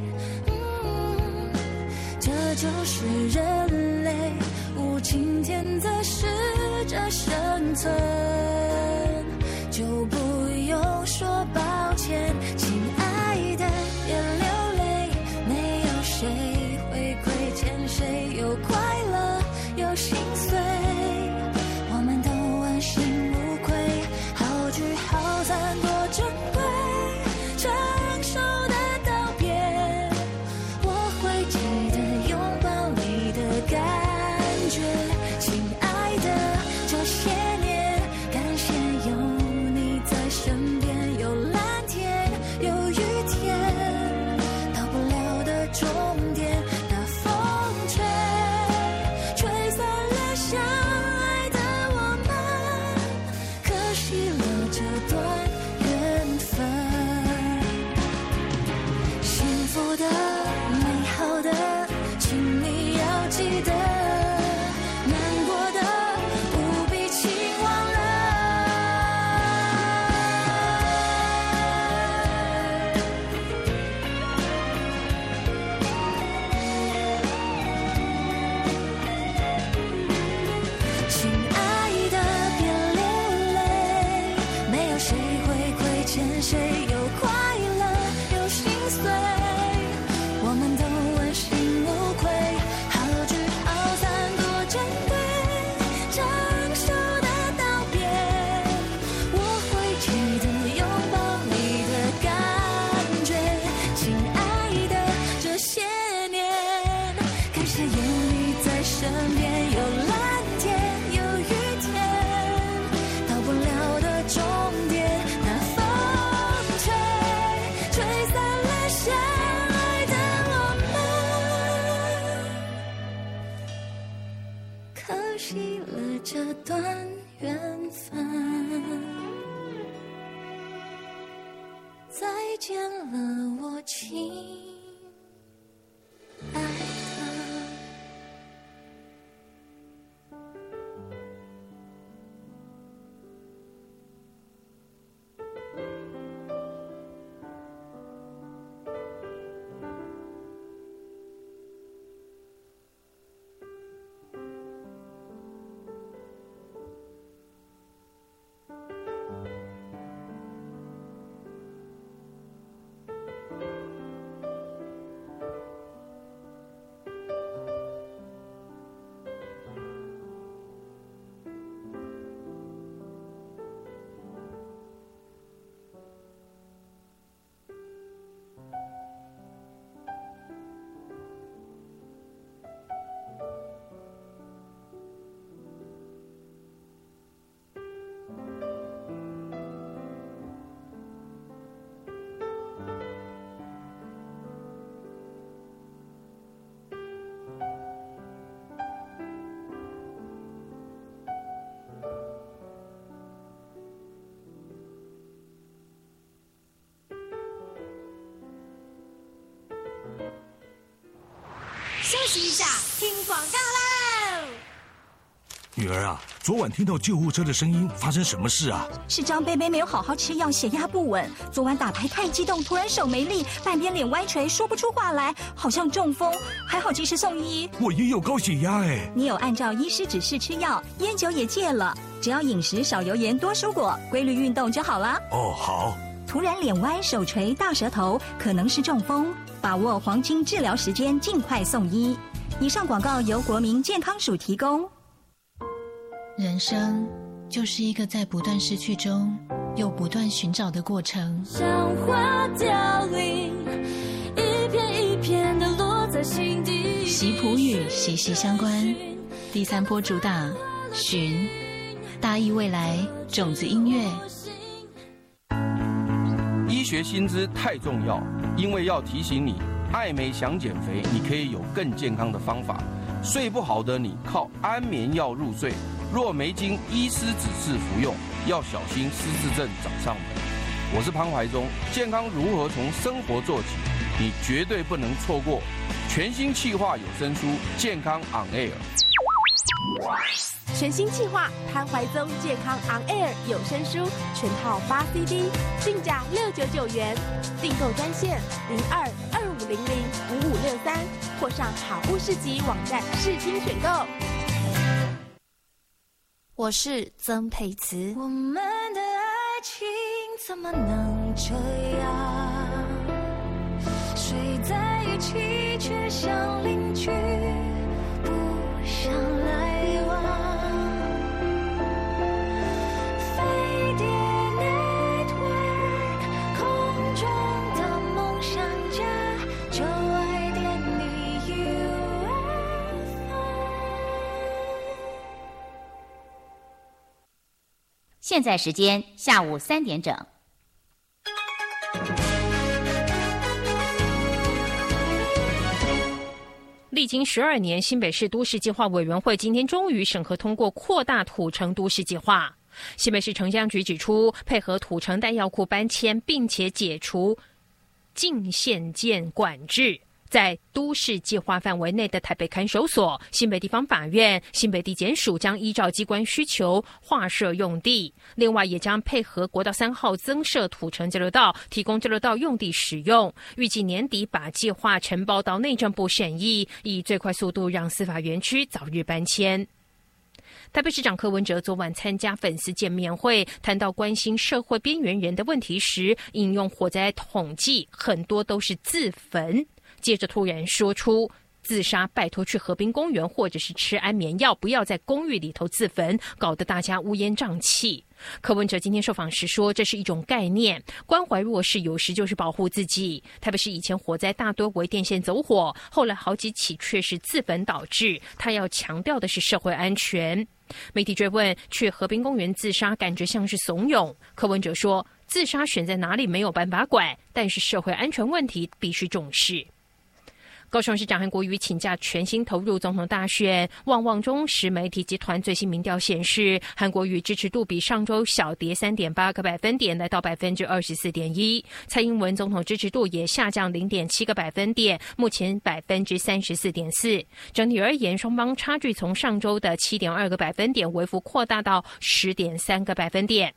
这就是人类，无今天则试着生存，就不用说抱歉，亲爱的别流泪，没有谁会亏欠谁，有快乐有心碎，我们都问心无愧，好聚好散多珍贵，长寿的道别，我会记得拥抱你的感觉，亲爱的这些年感谢有你在身边，有蓝天有雨天，到不了的终点，大风吹散了相爱的我们，可惜了这段缘分。 管谁有快乐有心碎，我们都问心无愧，好聚好散多珍贵，成熟的道别，我会记得拥抱你的感觉，亲爱的，这些年感谢有你在身边，有蓝天有雨天，到不了的终点，那风吹吹散了相爱的我们，可惜了这段缘分，再见了我亲爱的。 休息一下，听广告喽！ 女儿啊，昨晚听到救护车的声音，发生什么事啊？ 是张贝贝没有好好吃药，血压不稳。昨晚打牌太激动，突然手没力，半边脸歪垂，说不出话来，好像中风，还好及时送医。 我也有高血压哎。 你有按照医师指示吃药，烟酒也戒了，只要饮食少油盐多蔬果，规律运动就好了。 哦，好。 突然脸歪、手垂、大舌头，可能是中风，把握黄金治疗时间，尽快送医。以上广告由国民健康署提供。 人生就是一个在不断失去中又不断寻找的过程。 像花凋零，一片一片的落在心底。 习普语息息相关。第三波主打寻，大义未来种子音乐。 医学新知太重要，因为要提醒你，爱美想减肥，你可以有更健康的方法。睡不好的你靠安眠药入睡，若没经医师指示服用，要小心失智症找上门。我是潘怀忠，健康如何从生活做起，你绝对不能错过全新企划有声书《健康 On Air》。 全新企划潘怀宗健康 On Air 有声书全套8 CD， 定价699元，订购专线02-2500-5563，或上好物市集网站视听选购。 我是曾沛慈。 我们的爱情怎么能这样？睡在一起却像邻居，不想来往。飞碟 Network 空中的梦想家，就爱点你 UFO。 现在时间下午3点整。 历经12年，新北市都市计划委员会今天终于审核通过扩大土城都市计划。新北市城乡局指出，配合土城弹药库搬迁，并且解除禁限建管制，在都市计划范围内的台北看守所、新北地方法院、新北地检署将依照机关需求划设用地，另外也将配合国道3号增设土城交流道，提供交流道用地使用。预计年底把计划呈报到内政部审议，以最快速度让司法园区早日搬迁。 台北市长柯文哲昨晚参加粉丝见面会，谈到关心社会边缘人的问题时，引用火灾统计，很多都是自焚。接着突然说出自杀拜托去河滨公园或者是吃安眠药，不要在公寓里头自焚，搞得大家乌烟瘴气。柯文哲今天受访时说，这是一种概念，关怀弱势有时就是保护自己。特别是以前火灾大多为电线走火，后来好几起却是自焚导致，他要强调的是社会安全。媒体追问去河滨公园自杀感觉像是怂恿，柯文哲说自杀选在哪里没有办法管，但是社会安全问题必须重视。高雄市长韩国瑜请假全心投入总统大选，旺旺中时媒体集团最新民调显示，韩国瑜支持度比上周小跌 3.8 个百分点，来到 24.1%。蔡英文总统支持度也下降 0.7 个百分点，目前 34.4%。整体而言，双方差距从上周的 7.2 个百分点微幅扩大到 10.3 个百分点。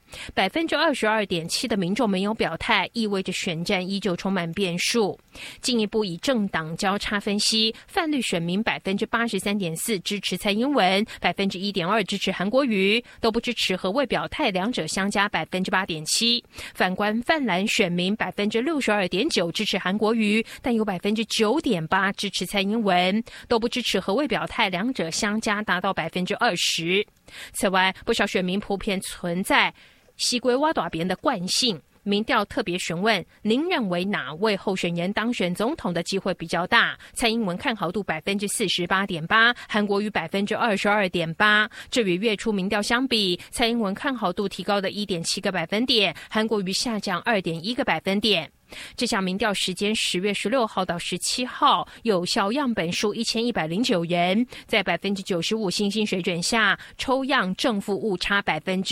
22.7% 的民众没有表态，意味着选战依旧充满变数。进一步以政党交叉分析，泛绿选民 83.4% 支持蔡英文， 1.2% 支持韩国瑜，都不支持和未表态，两者相加 8.7%。 反观泛蓝选民 62.9% 支持韩国瑜，但有 9.8% 支持蔡英文，都不支持和未表态，两者相加达到 20%。 此外，不少选民普遍存在西龟挖大边的惯性。民调特别询问您认为哪位候选人当选总统的机会比较大？蔡英文看好度 48.8%， 韩国瑜 22.8%。 这与月初民调相比，蔡英文看好度提高了 1.7 个百分点，韩国瑜下降 2.1 个百分点。这项民调时间10月16号到17号，有效样本数1109人，在 95% 信心水准下，抽样正负误差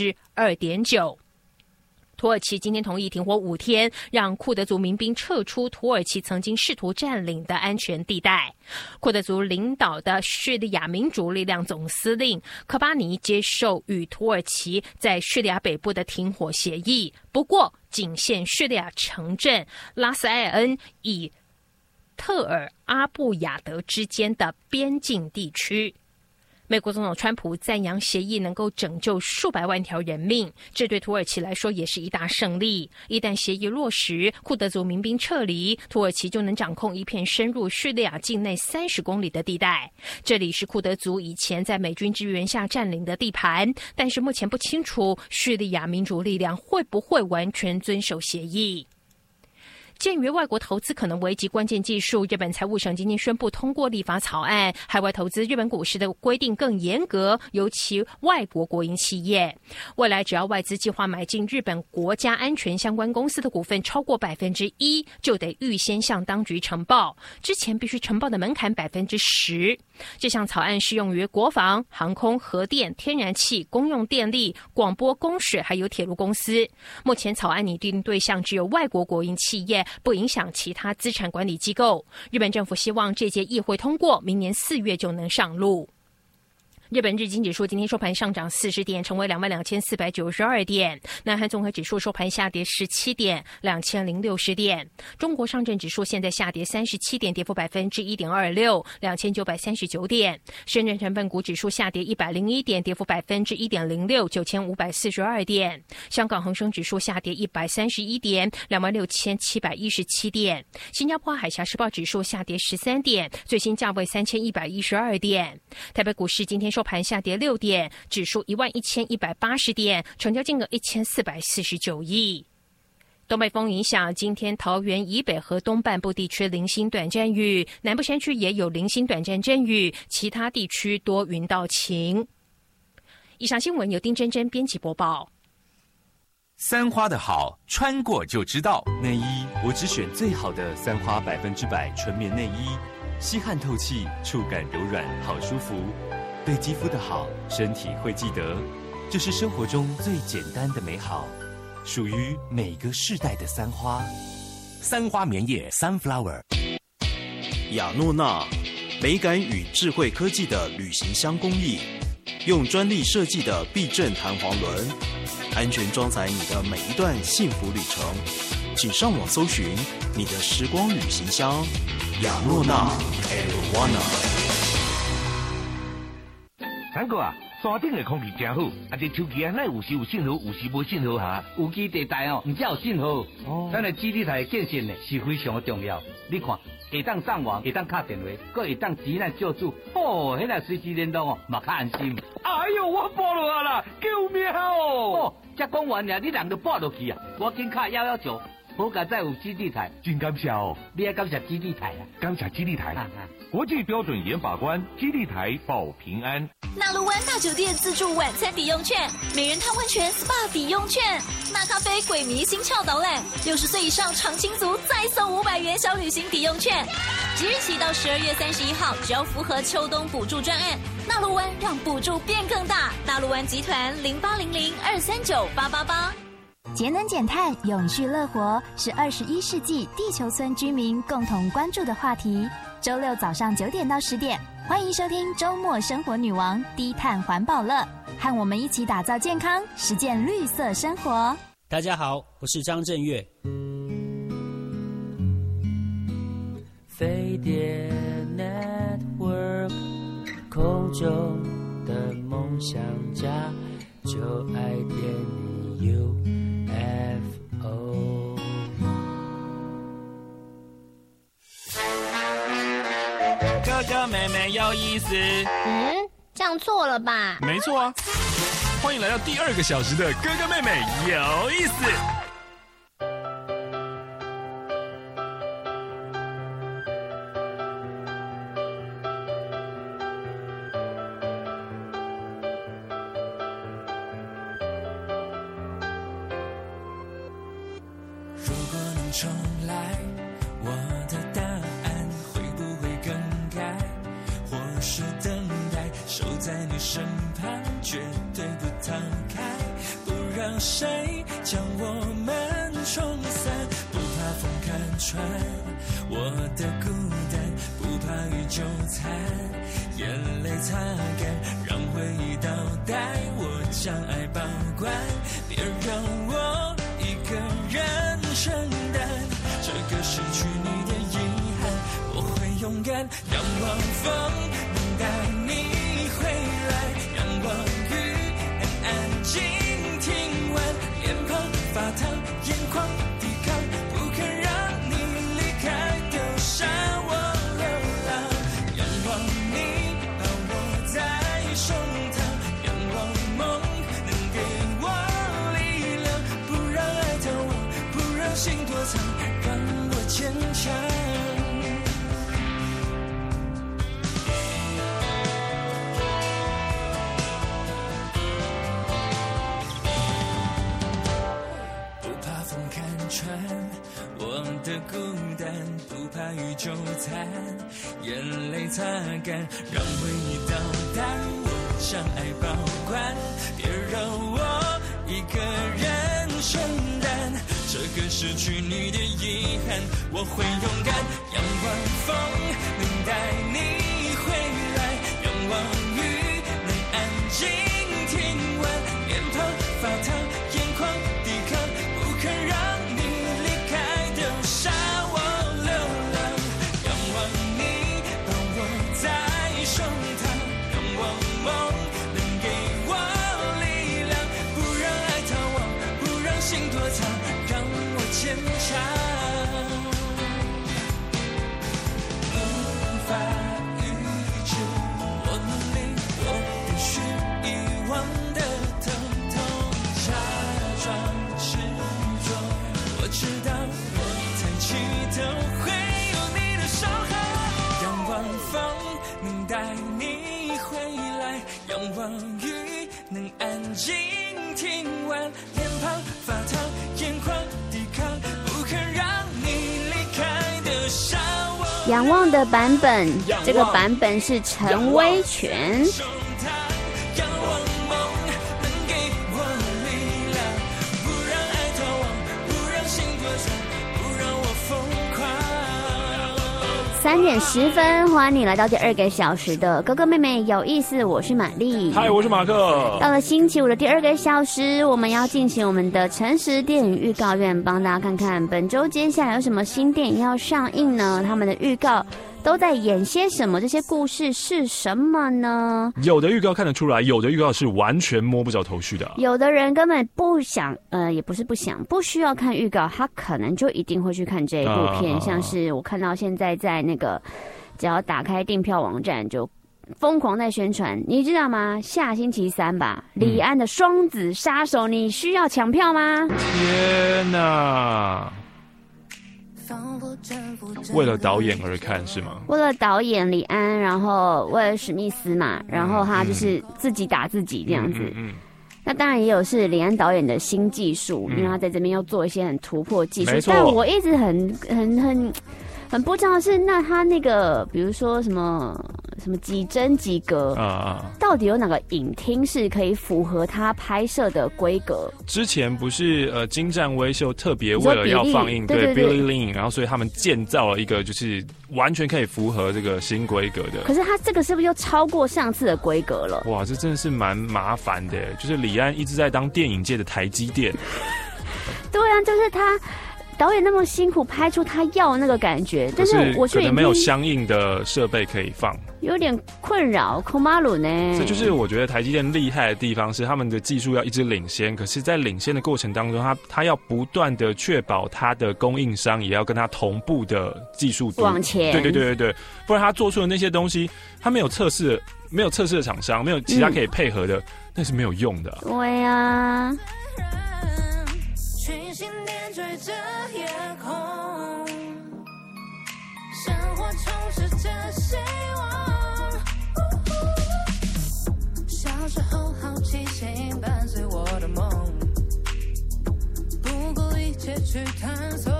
2.9%。土耳其今天同意停火5天，让库德族民兵撤出土耳其曾经试图占领的安全地带。库德族领导的叙利亚民主力量总司令科巴尼接受与土耳其在叙利亚北部的停火协议，不过仅限叙利亚城镇拉斯艾恩以特尔阿布亚德之间的边境地区。美国总统川普赞扬协议能够拯救数百万条人命，这对土耳其来说也是一大胜利。一旦协议落实，库德族民兵撤离，土耳其就能掌控一片深入叙利亚境内30公里的地带。这里是库德族以前在美军支援下占领的地盘，但是目前不清楚叙利亚民主力量会不会完全遵守协议。鉴于外国投资可能危及关键技术，日本财务省今天宣布通过立法草案，海外投资日本股市的规定更严格，尤其外国国营企业。未来只要外资计划买进日本国家安全相关公司的股份超过 1%， 就得预先向当局呈报，之前必须呈报的门槛 10%。这项草案适用于国防、航空、核电、天然气、公用电力、广播供水还有铁路公司。目前草案拟定对象只有外国国营企业，不影响其他资产管理机构。日本政府希望这届议会通过，明年4月就能上路。日本日经指数今天收盘上涨40点，成为22,492点。南韩综合指数收盘下跌17点，2060点。中国上证指数现在下跌37点，跌幅 1.26%， 2939点。深圳成分股指数下跌101点，跌幅 1.06%， 9542点。香港恒生指数下跌131点，26,717点。新加坡海峡时报指数下跌13点，最新价位3112点。台北股市今天收盘下跌6点，指数11180点，成交金额1449亿。东北风影响，今天桃园以北和东半部地区零星短暂雨，南部山区也有零星短暂阵雨，其他地区多云到晴。以上新闻由丁真真编辑播报。 三花的好，穿过就知道。内衣我只选最好的三花100%纯棉内衣，吸汗透气，触感柔软，好舒服。对肌肤的好，身体会记得，这是生活中最简单的美好，属于每个世代的三花。 三花棉业 Sunflower。 雅诺娜，美感与智慧科技的旅行箱工艺，用专利设计的避震弹簧轮，安全装载你的每一段幸福旅程。请上网搜寻你的时光旅行箱，雅诺娜 Arowana。 韩哥啊， 山顶的空气真好，啊，这手机啊，那有时有信号，有时无信号哈。 有基地台哦，唔只有信号。哦，咱的基地台建设呢是非常的重要。你看，会当上网，会当打电话，搁会当急难救助，哦，迄个随时联络哦，嘛较安心。 哎呦，我报落啊啦，救命哦！ 哦，才讲完呀，你人就报落去啊，我紧卡119。好佳再有基地台， 真感谢哦！ 你也感谢基地台啊！ 感谢基地台，国际标准严把关，基地台保平安。 纳卢湾大酒店自助晚餐抵用券，美人汤温泉 SPA 抵用券，纳咖啡鬼迷心窍导览，60岁以上长青族再送500元小旅行抵用券。即日起到12月31号，只要符合秋冬补助专案，纳卢湾让补助变更大。纳卢湾集团0800239888。 节能减碳、永续乐活是21世纪地球村居民共同关注的话题。周六早上9点到10点，欢迎收听周末生活女王低碳环保乐，和我们一起打造健康，实践绿色生活。 大家好，我是张震岳。飞碟 Network， 空中的梦想家，就爱点你 UFO。 哥哥妹妹有意思。 这样错了吧？ 没错啊！欢迎来到第2个小时的哥哥妹妹有意思。 如果能重来，我的答案会不会更改？或是等待，守在你身旁，绝对不逃开，不让谁将我们冲散，不怕风看穿我的孤单，不怕雨纠缠，眼泪擦干，让回忆倒带，我将爱保管，别让我一个人承担这个失去你的遗憾，我会勇敢，仰望风能带你回来，仰望雨能安静听完，脸庞发烫，眼眶抵抗，不肯让你离开，丢下我流浪，仰望你把我在手烫，仰望梦能给我力量，不让爱逃亡，不让心躲藏，让我坚强。我的孤单，不怕雨纠缠，眼泪擦干，让回忆倒带，我将爱保管，别让我一个人承担这个失去你的遗憾，我会勇敢，仰望风能带你回来，仰望雨能安静听完，脸庞发烫，眼眶抵抗，不肯让你离开，丢下我流浪，仰望你把我在手烫，仰望梦能给我力量，不让爱逃亡，不让心躲藏，让我坚强。无法预知我努力，我必须遗忘的疼痛，假装执着，我知道我抬起头会有你的伤痕，仰望风能带你回来，仰望雨能安静听完，脸庞发烫，眼眶抵抗，不肯让你离开的伤我。 仰望的版本，这个版本是陈威全。3点10分，欢迎你来到第2个小时的哥哥妹妹有意思，我是玛丽。 嗨，我是马克。 到了星期五的第2个小时，我们要进行我们的诚实电影预告院，帮大家看看本周接下来有什么新电影要上映呢？他们的预告都在演些什么？这些故事是什么呢？ 有的预告看得出来，有的预告是完全摸不着头绪的。 有的人根本不想，也不是不想，不需要看预告，他可能就一定会去看这一部片。像是我看到现在在那个，只要打开订票网站就疯狂在宣传，你知道吗？下星期3吧，李安的《双子杀手》，你需要抢票吗？ 天哪！为了导演而看是吗？ 为了导演李安，然后为了史密斯嘛，然后他就是自己打自己这样子。那当然也有是李安导演的新技术，因为他在这边要做一些很突破技术。但我一直很不知道是那他那个，比如说什么几帧几格到底有哪个影厅是可以符合他拍摄的规格？ 之前不是金湛威秀特别为了要放映对 Billy Lin， 然后所以他们建造了一个就是完全可以符合这个新规格的。 可是他这个是不是又超过上次的规格了？ 哇，这真的是蛮麻烦的，就是李安一直在当电影界的台积电。 对啊，就是他。导演那么辛苦拍出他要的那个感觉，但是我可能没有相应的设备可以放， 有点困扰。空马鲁呢？ 这就是我觉得台积电厉害的地方，是他们的技术要一直领先，可是在领先的过程当中，他要不断的确保他的供应商也要跟他同步的技术往前。 对，不然他做出的那些东西，他没有测试的厂商，没有其他可以配合的，那是没有用的。 对啊。 追着夜空，生活充斥着希望。小时候好奇心伴随我的梦，不顾一切去探索。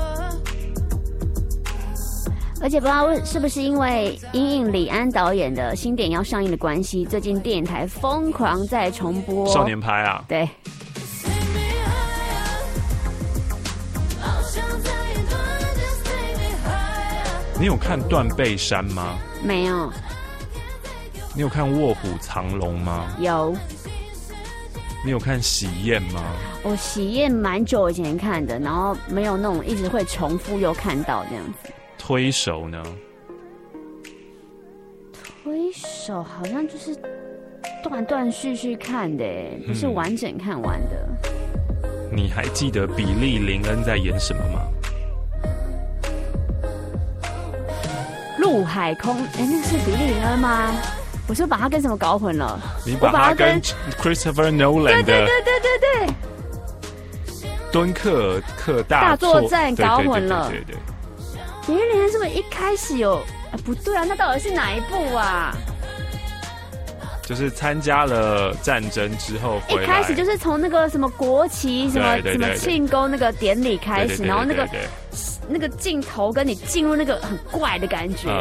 而且不知道是不是因为因应李安导演的新电影要上映的关系，最近电影台疯狂在重播少年派啊， 对。 你有看《断背山》吗？ 没有。 你有看《卧虎藏龙》吗？ 有。 你有看《喜宴》吗？ 我《喜宴》蛮久以前看的，然后没有那种一直会重复又看到这样子。 推手呢？ 推手好像就是断断续续看的，不是完整看完的。 你还记得比利·林恩在演什么吗？ 陆海空，那是比利·林恩吗？我是不是把他跟什么搞混了？ 你把他跟 Christopher Nolan 的对敦刻尔大作战搞混了。 对。 比利·林恩是不是一开始有？不对啊，那到底是哪一部啊？ 就是参加了战争之后回来， 一开始就是从那个什么国旗什么庆功那个典礼开始，然后那个镜头跟你进入那个很怪的感觉。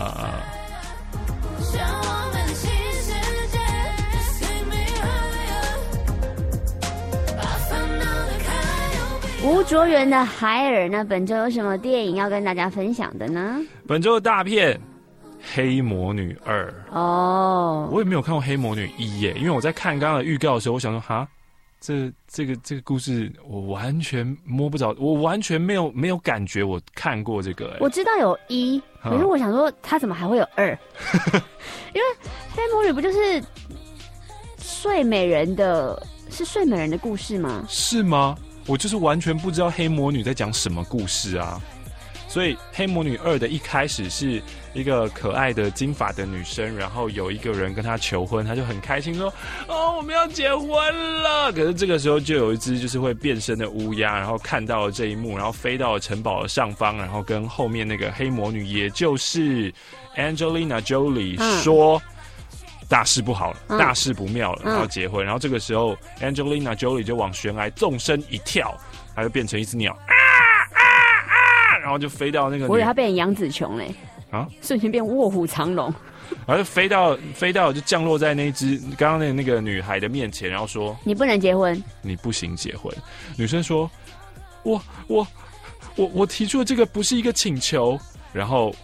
吴卓源的海尔，那本周有什么电影要跟大家分享的呢？ 本周的大片《黑魔女2》 哦， 我也没有看过《黑魔女1》耶，因为我在看刚刚的预告的时候，我想说哈，这个故事我完全摸不着，我完全没有感觉我看过这个。 我知道有1，可是我想说它怎么还会有2？因为黑魔女不就是睡美人的故事吗？ 是吗？我就是完全不知道黑魔女在讲什么故事啊！所以黑魔女2的一开始是一个可爱的金发的女生，然后有一个人跟她求婚，她就很开心说：“哦，我们要结婚了！”可是这个时候就有一只就是会变身的乌鸦，然后看到了这一幕，然后飞到了城堡的上方，然后跟后面那个黑魔女，也就是 Angelina Jolie 说。大事不好了，大事不妙了，然后结婚。然后这个时候 ，Angelina Jolie 就往悬崖纵身一跳，她就变成一只鸟，然后就飞到那个。 我以为她变成杨紫琼嘞，瞬间变卧虎藏龙， 然后就飞到就降落在那只刚刚那个女孩的面前，然后说：“ 你不能结婚， 你不行结婚。”女生说：“我提出的这个不是一个请求。”然后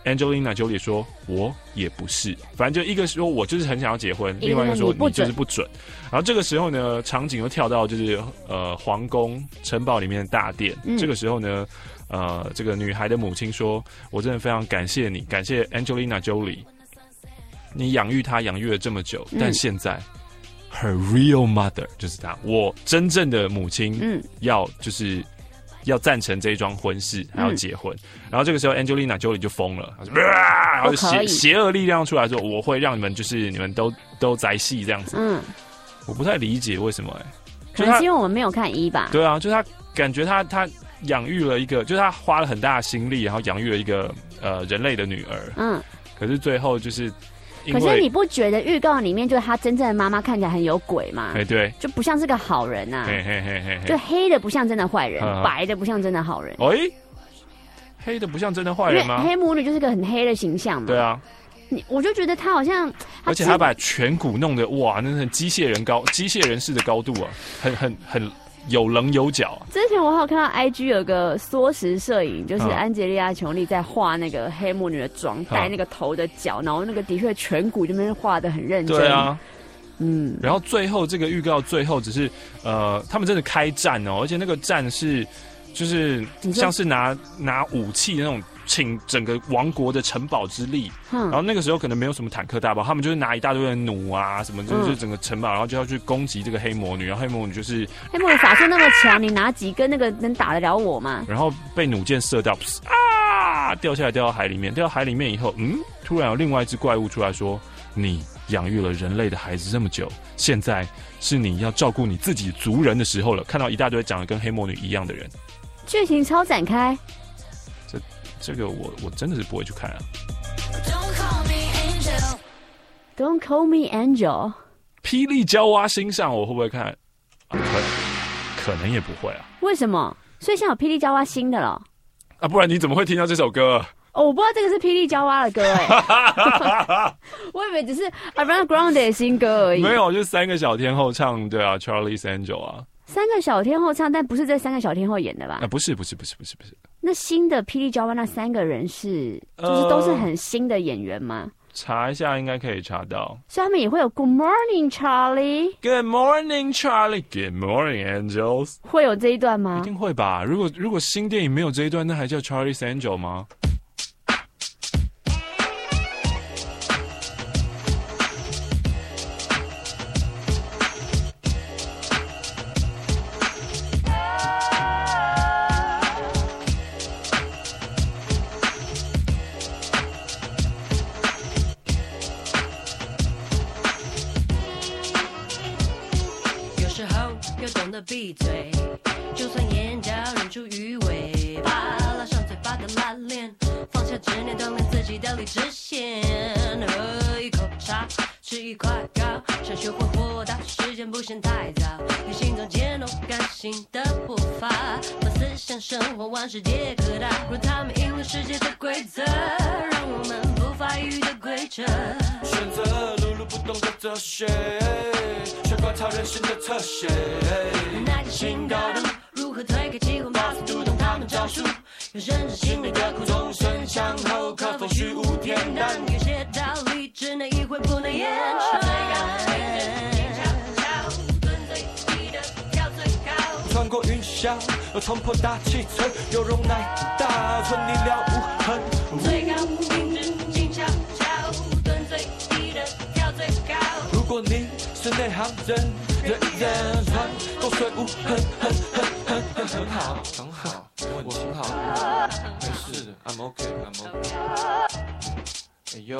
Angelina Jolie 说我也不是，反正就一个说我就是很想要结婚，另外一个说你就是不准。然后这个时候呢，场景又跳到就是皇宫城堡里面的大殿。这个时候呢，这个女孩的母亲说：“我真的非常感谢你，感谢 Angelina Jolie， 你养育她养育了这么久，但现在 her real mother 就是她，我真正的母亲，要赞成这一桩婚事，还要结婚。然后这个时候 Angelina Jolie 就疯了，然后就邪恶力量出来说，我会让你们就是你们都宅戏这样子。我不太理解为什么可能是因为我们没有看1吧。 对啊，就是他感觉他养育了一个，就是他花了很大的心力，然后养育了一个人类的女儿。可是最后就是。 可是你不觉得预告里面就是他真正的妈妈看起来很有鬼吗？ 对， 就不像是个好人啊。就黑的不像真的坏人，白的不像真的好人。 黑的不像真的坏人吗？ 黑母女就是个很黑的形象嘛。 对啊， 我就觉得他好像， 而且他把颧骨弄得哇，那是很机械人式的高度啊，很有棱有角。 之前我好看到 IG 有个缩时摄影，就是安吉丽亚·裘丽在画那个黑母女的妆，戴那个头的角，然后那个的确颧骨这边画得很认真。 对啊，然后最后这个预告最后只是他们真的开战哦，而且那个战是就是像是拿武器的那种。请整个王国的城堡之力，然后那个时候可能没有什么坦克大炮，他们就是拿一大堆的弩啊什么，就是整个城堡，然后就要去攻击这个黑魔女，然后黑魔女法术那么强，你拿几根那个能打得了我吗？ 然后被弩箭射到，掉下来掉到海里面，掉到海里面以后，突然有另外一只怪物出来说，你养育了人类的孩子这么久，现在是你要照顾你自己族人的时候了。看到一大堆长得跟黑魔女一样的人， 剧情超展开。 这个我真的是不会去看啊。 Don't call me angel。 霹雳娇娃心上我会不会看？可能也不会啊。 为什么？所以现在有霹雳娇娃新的了啊？不然你怎么会听到这首歌？ 我不知道这个是霹雳娇娃的歌我以为只是 Ariana Grande 的新歌而已。 没有，就是3个小天后唱，对啊 ，Charlie's Angel 啊。 3个小天后唱，但不是这3个小天后演的吧？ 不是。 那新的霹雳娇娃那3个人是，就是都是很新的演员吗？ 查一下应该可以查到。 所以他们也会有 Good Morning Charlie。Good Morning Charlie。Good Morning Angels。 会有这一段吗？ 一定会吧。如果新电影没有这一段，那还叫 Charlie's Angel 吗？ 闭嘴，就算眼角忍住余味，把拉上嘴巴的拉链，放下执念，锻炼自己的理智线。喝一口茶，吃一块糕，想学会豁达，时间不嫌太早。你心中渐动感性的步伐，把思想生活往世界各大，若他们赢了世界的规则，让我们不发育的规则。 选择碌碌不动的哲学，学观察人性的侧写。 那些新高度如何推开机关，把此读懂他们招数，有甚至心里的苦衷声向后，可否虚无恬淡？有些道理只能意会不能言传。 穿过云霄，冲破大气层，有容乃大，存你了无痕。 最高品质静悄悄，蹲最低的跳最高。 如果你是内行人，人传狗水无痕，很好，我很好，没事的 ，I'm OK。哎呦，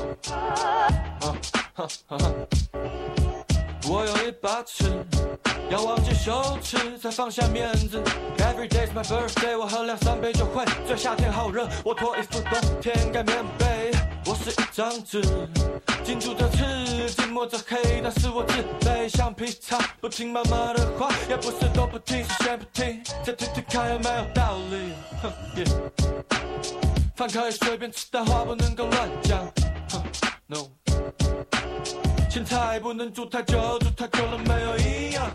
我有一把尺，要忘记羞耻，才放下面子。Every day's my birthday， 我喝2、3杯就会醉。夏天好热，我脱衣服，冬天盖棉被。我是一张纸，紧住着刺，紧抹着黑，但是我自卑。橡皮擦，不听妈妈的话，也不是都不听，是先不听，再听听看有没有道理。饭可以随便吃，但话不能够乱讲。No。青菜不能煮太久，煮太久了没有营养。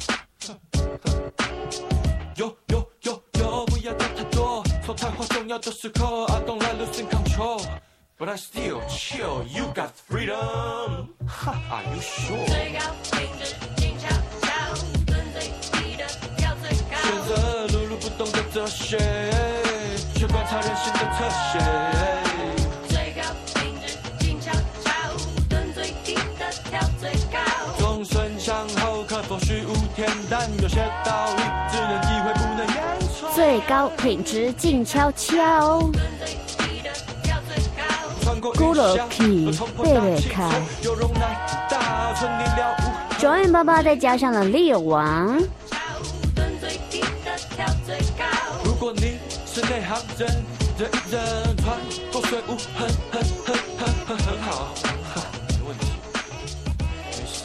有，不要做太多，说太话重要的时候 I don't like losing control。 But I still chill, you got freedom. Ha, are you sure? 最高品质静悄悄，蹲最低的跳最高。选择碌碌不动的哲学，去观察人性的特写。最高品质静悄悄，蹲最低的跳最高。众生相后可否虚无恬淡？有些道理只能体会，不能言传。 最高品质静悄悄。咕噜皮贝贝开，9M88再加上了猎王。 如果你是内行人，人人穿过水雾，很好，没问题，没事。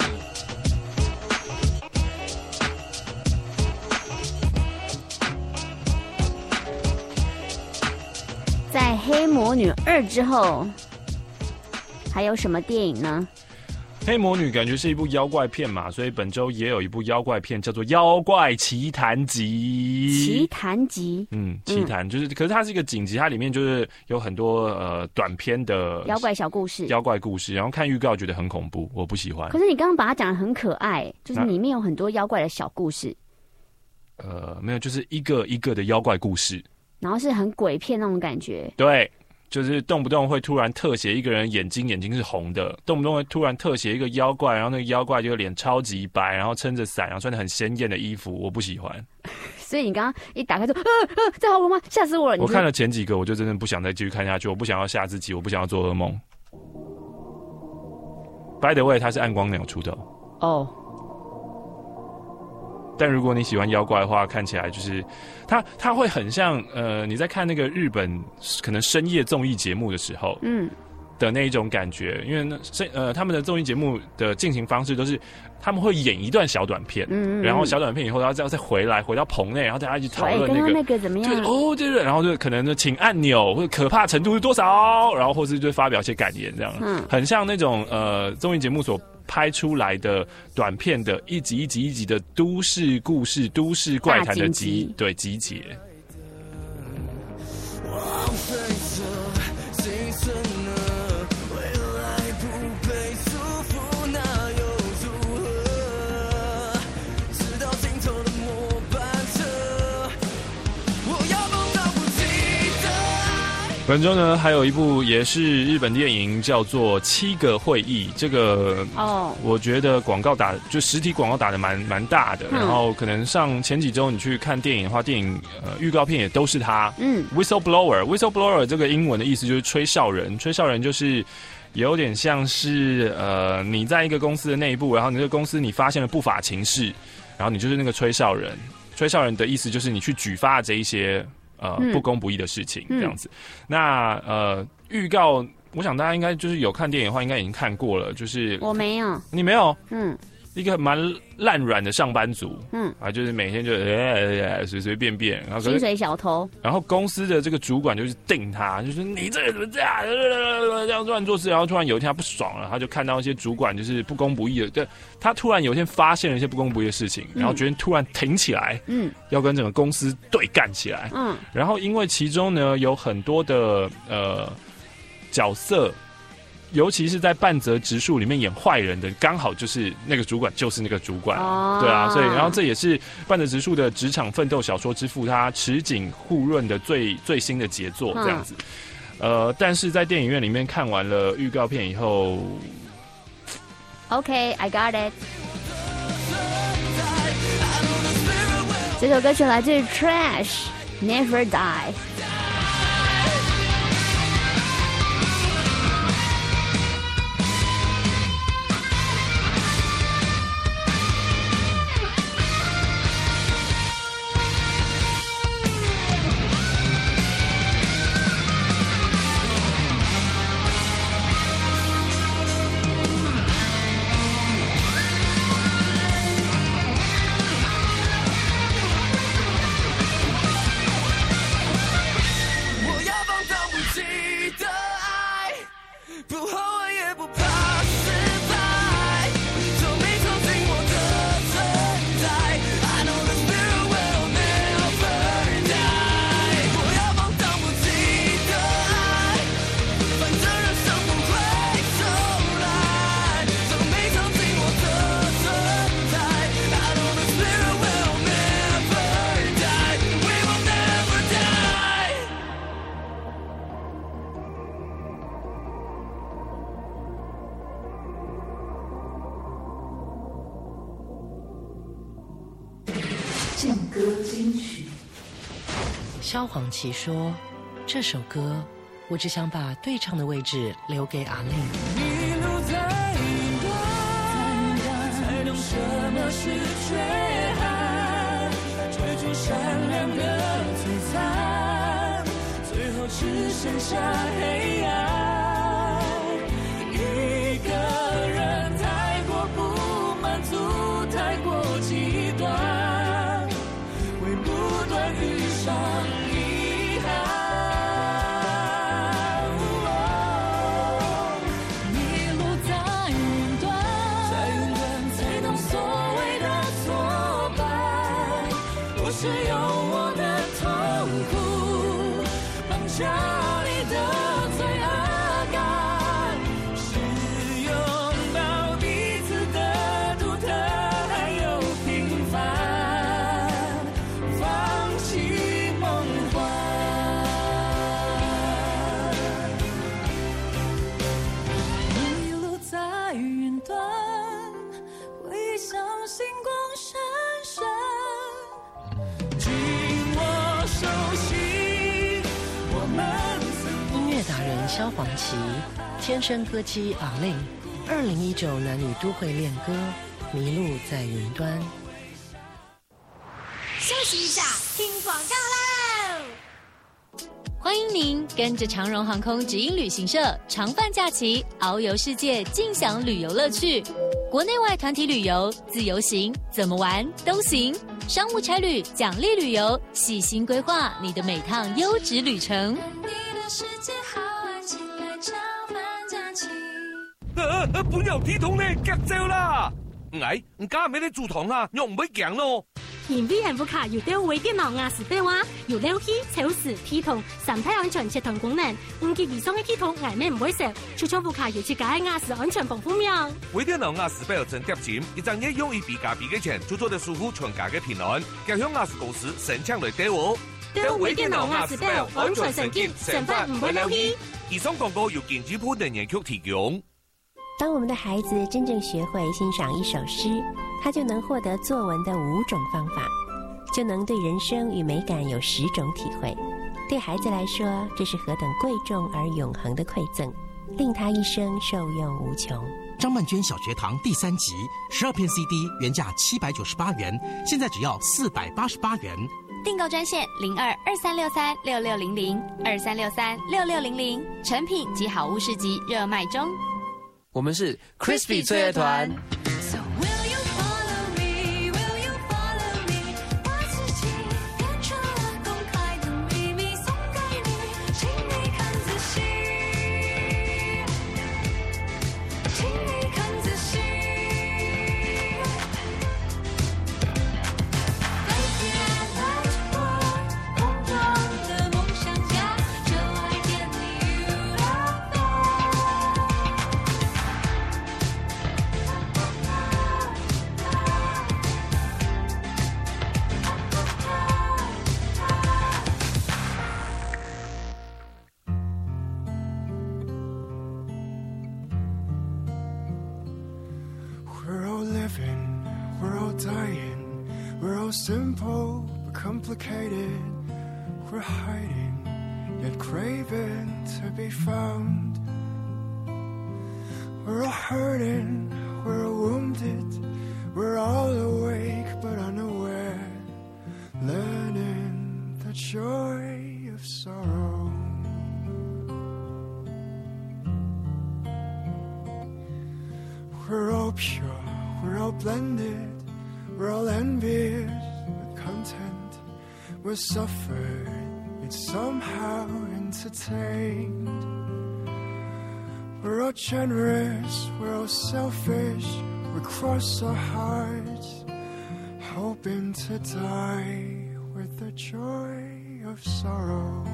在《黑魔女2》之后，还有什么电影呢？ 黑魔女感觉是一部妖怪片嘛，所以本周也有一部妖怪片叫做《妖怪奇谭集》。 奇谭集， 奇谭就是，可是它是一个景集，它里面就是有很多短篇的妖怪小故事， 妖怪故事。然后看预告觉得很恐怖，我不喜欢。 可是你刚刚把它讲得很可爱，就是里面有很多妖怪的小故事。 没有，就是一个一个的妖怪故事。 然后是很鬼片那种感觉， 对，就是动不动会突然特写一个人眼睛是红的，动不动会突然特写一个妖怪，然后那个妖怪就脸超级白，然后撑着伞，然后穿着很鲜艳的衣服，我不喜欢。 所以你刚刚一打开说，这好玩吗？吓死我了！ 我看了前几个，我就真的不想再继续看下去，我不想要吓自己，我不想要做噩梦。By the way， 他是暗光鸟出的哦。 但如果你喜欢妖怪的话，看起来就是它会很像你在看那个日本可能深夜综艺节目的时候，的那一种感觉，因为他们的综艺节目的进行方式都是他们会演一段小短片，然后小短片以后，然后再回到棚内，然后大家一起讨论那个怎么样？ 对，然后就可能请按钮或者可怕程度是多少，然后或是就发表一些感言这样，很像那种综艺节目所拍出来的短片的一集一集的都市故事、都市怪谈的集结。本周呢，还有一部也是日本电影，叫做《7个会议》。这个我觉得广告就实体广告打得蛮大的。然后可能上前几周你去看电影的话，电影预告片也都是它。Whistleblower 这个英文的意思就是吹哨人，吹哨人就是有点像是你在一个公司的内部，然后你这个公司你发现了不法情事，然后你就是那个吹哨人。吹哨人的意思就是你去举发这一些。不公不义的事情这样子。那预告，我想大家应该就是有看电影的话，应该已经看过了。就是我没有， 你没有？一个蛮烂软的上班族，就是每天就随随便便，然后薪水小偷。然后公司的这个主管就是定他，就是你这个怎么这样这样乱做事，然后突然有一天他不爽了，他就看到一些主管就是不公不义的，对，他突然有一天发现了一些不公不义的事情，然后决定突然挺起来，要跟整个公司对干起来，然后因为其中呢有很多的角色。尤其是在半泽直树里面演坏人的，刚好就是那个主管，就是那个主管，对啊，所以然后这也是半泽直树的职场奋斗小说之父，他池井户润的最新的杰作这样子。但是在电影院里面看完了预告片以后 ，OK, I got it。这首歌曲来自于 Trash Never Die。 萧煌奇说：“这首歌，我只想把对唱的位置留给阿令。” 迷路在云端，才懂什么是缺憾，追逐善良的璀璨，最后只剩下黑暗。一个人太过不满足，太过极端，会不断遇上遗憾。迷路在云端，在云端才懂所谓的挫败，不是用我的痛苦绑架你的罪恶感，是拥抱彼此的独特还有平凡，放弃梦幻。迷路在云端，回忆像星光闪闪，紧握手心，我们音乐达人萧煌奇，天生歌姬阿令，2019男女都会恋歌《迷路在云端》。 休息一下，听广告喽！ 欢迎您跟着长荣航空直营旅行社长泛假期，遨游世界，尽享旅游乐趣。国内外团体旅游、自由行，怎么玩都行。商务差旅、奖励旅游，细心规划你的每趟优质旅程。 你的世界好玩，请来长泛假期。 本有鐵桶呢，夾走啦！唔係，唔加咩啲做糖啊，又唔會勁咯。 現 V 幸福卡有到微電腦壓時標啊，有溜氣、超時、T 筒、三體安全切斷功能，5級以上嘅 T 筒危咩唔會蝕。出廠副卡要設計壓時安全防風面。 微電腦壓時標真貼錢，一張嘢用於比價比嘅錢，做做得舒服全家嘅平安。家鄉壓時公司神槍來對我。 到微電腦壓時標，安全成績，成分唔會溜氣。 以上廣告由建築部能源局提供。 當我們的孩子真正學會欣賞一首詩，他就能獲得作文的5種方法，就能對人生與美感有10種體會。對孩子來說，這是何等貴重而永恆的饋贈，令他一生受用無窮。 張曼娟小學堂第3集，12片 CD 原價798元，現在只要488元。 訂購專線0223663600，23636600，成品及好物市集熱賣中。 我们是 Crispy 翠乐团。 Simple but complicated, we're hiding yet craving to be found. We're all hurting, we're all wounded, we're all awake but unaware, learning the joy of sorrow. We're all pure, we're all blended, we're all envious with content. We're suffered, it's somehow entertained. We're all generous, we're all selfish. We cross our hearts, hoping to die with the joy of sorrow.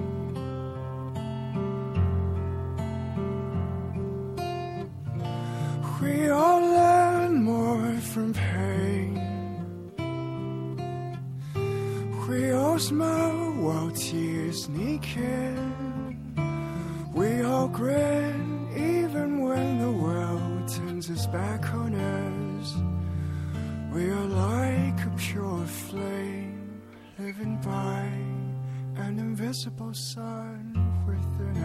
We all learn more from pain. We all smile while tears sneak in. We all grin even when the world turns its back on us. We are like a pure flame living by an invisible sun within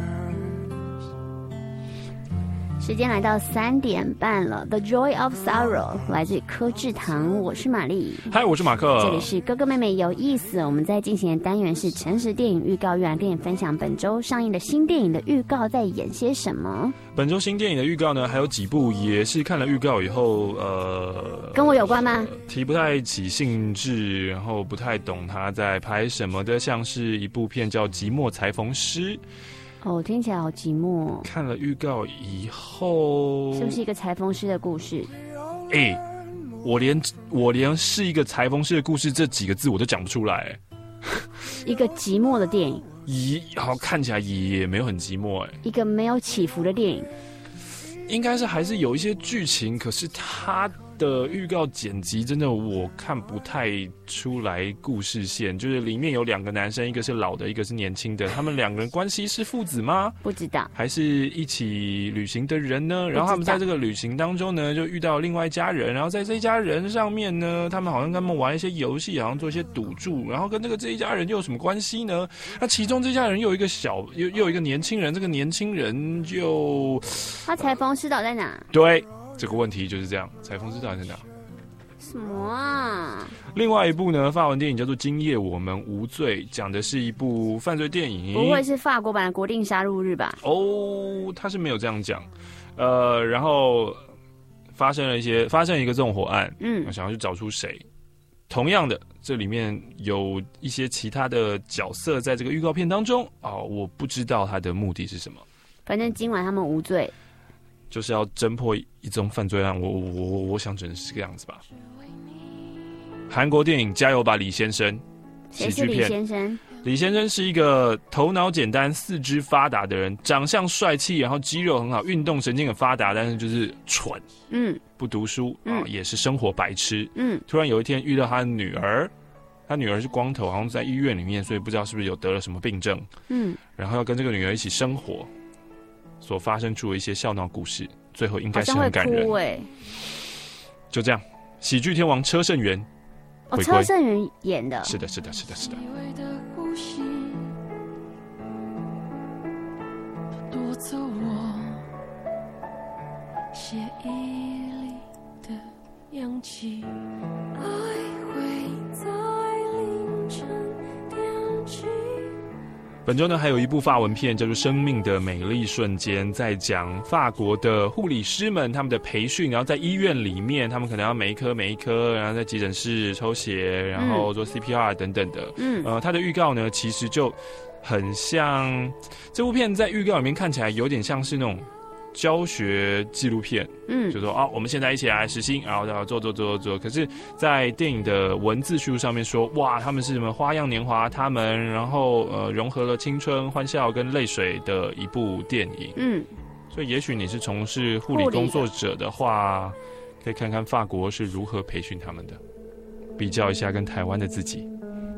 us. 时间来到3点半了。The Joy of Sorrow 来自柯志堂，我是玛丽。 嗨，我是马克。 这里是哥哥妹妹有意思。我们在进行的单元是诚实电影预告，让电影分享本周上映的新电影的预告在演些什么。 本周新电影的预告呢，还有几部也是看了预告以后， 跟我有关吗？ 提不太起兴致，然后不太懂他在拍什么的，像是一部片叫《寂寞裁缝师》。 哦，听起来好寂寞。 看了预告以后， 是不是一个裁缝师的故事？ 我连是一个裁缝师的故事这几个字我都讲不出来。 一个寂寞的电影， 好看起来也没有很寂寞一个没有起伏的电影， 应该是还是有一些剧情，可是它的预告剪辑真的我看不太出来故事线，就是里面有2个男生，一个是老的，一个是年轻的，他们2个人关系是父子吗？ 不知道， 还是一起旅行的人呢？然后他们在这个旅行当中呢，就遇到另外一家人，然后在这一家人上面呢，他们好像跟他们玩一些游戏，好像做一些赌注，然后跟这一家人又有什么关系呢？那其中这家人又有一个年轻人，这个年轻人就他裁缝师倒在哪？ 对。这个问题就是这样，裁缝师到底在哪？ 什么啊？ 另外一部呢，法文电影叫做《今夜我们无罪》，讲的是一部犯罪电影。 不会是法国版的《国定杀戮日》吧？ 哦，他是没有这样讲。然后发生一个纵火案，想要去找出谁。同样的，这里面有一些其他的角色在这个预告片当中我不知道他的目的是什么。 反正今晚他们无罪。 就是要侦破一宗犯罪案，我想只能是这个样子吧。韩国电影《加油吧，李先生》喜剧片。 谁是李先生？ 李先生是一个头脑简单、四肢发达的人，长相帅气，然后肌肉很好，运动神经很发达，但是就是蠢，不读书也是生活白痴。突然有一天遇到他的女儿，他女儿是光头，好像在医院里面，所以不知道是不是有得了什么病症。然后要跟这个女儿一起生活。所发生出的一些笑闹故事，最后应该是很感人。就这样，喜剧天王车胜元回归。 车胜元演的。 是的。 夺走我血液里的氧气，爱会在凌晨点起。 本周呢，还有一部法文片叫做《生命的美丽瞬间》，在讲法国的护理师们他们的培训，然后在医院里面，他们可能要每一颗，然后在急诊室抽血，然后做 CPR 等等的。它的预告呢，其实就很像这部片在预告里面看起来有点像是那种教学纪录片，就说我们现在一起来实行，然后做。可是，在电影的文字叙述上面说，哇，他们是什么花样年华，他们然后融合了青春、欢笑跟泪水的一部电影。所以也许你是从事护理工作者的话，可以看看法国是如何培训他们的，比较一下跟台湾的自己。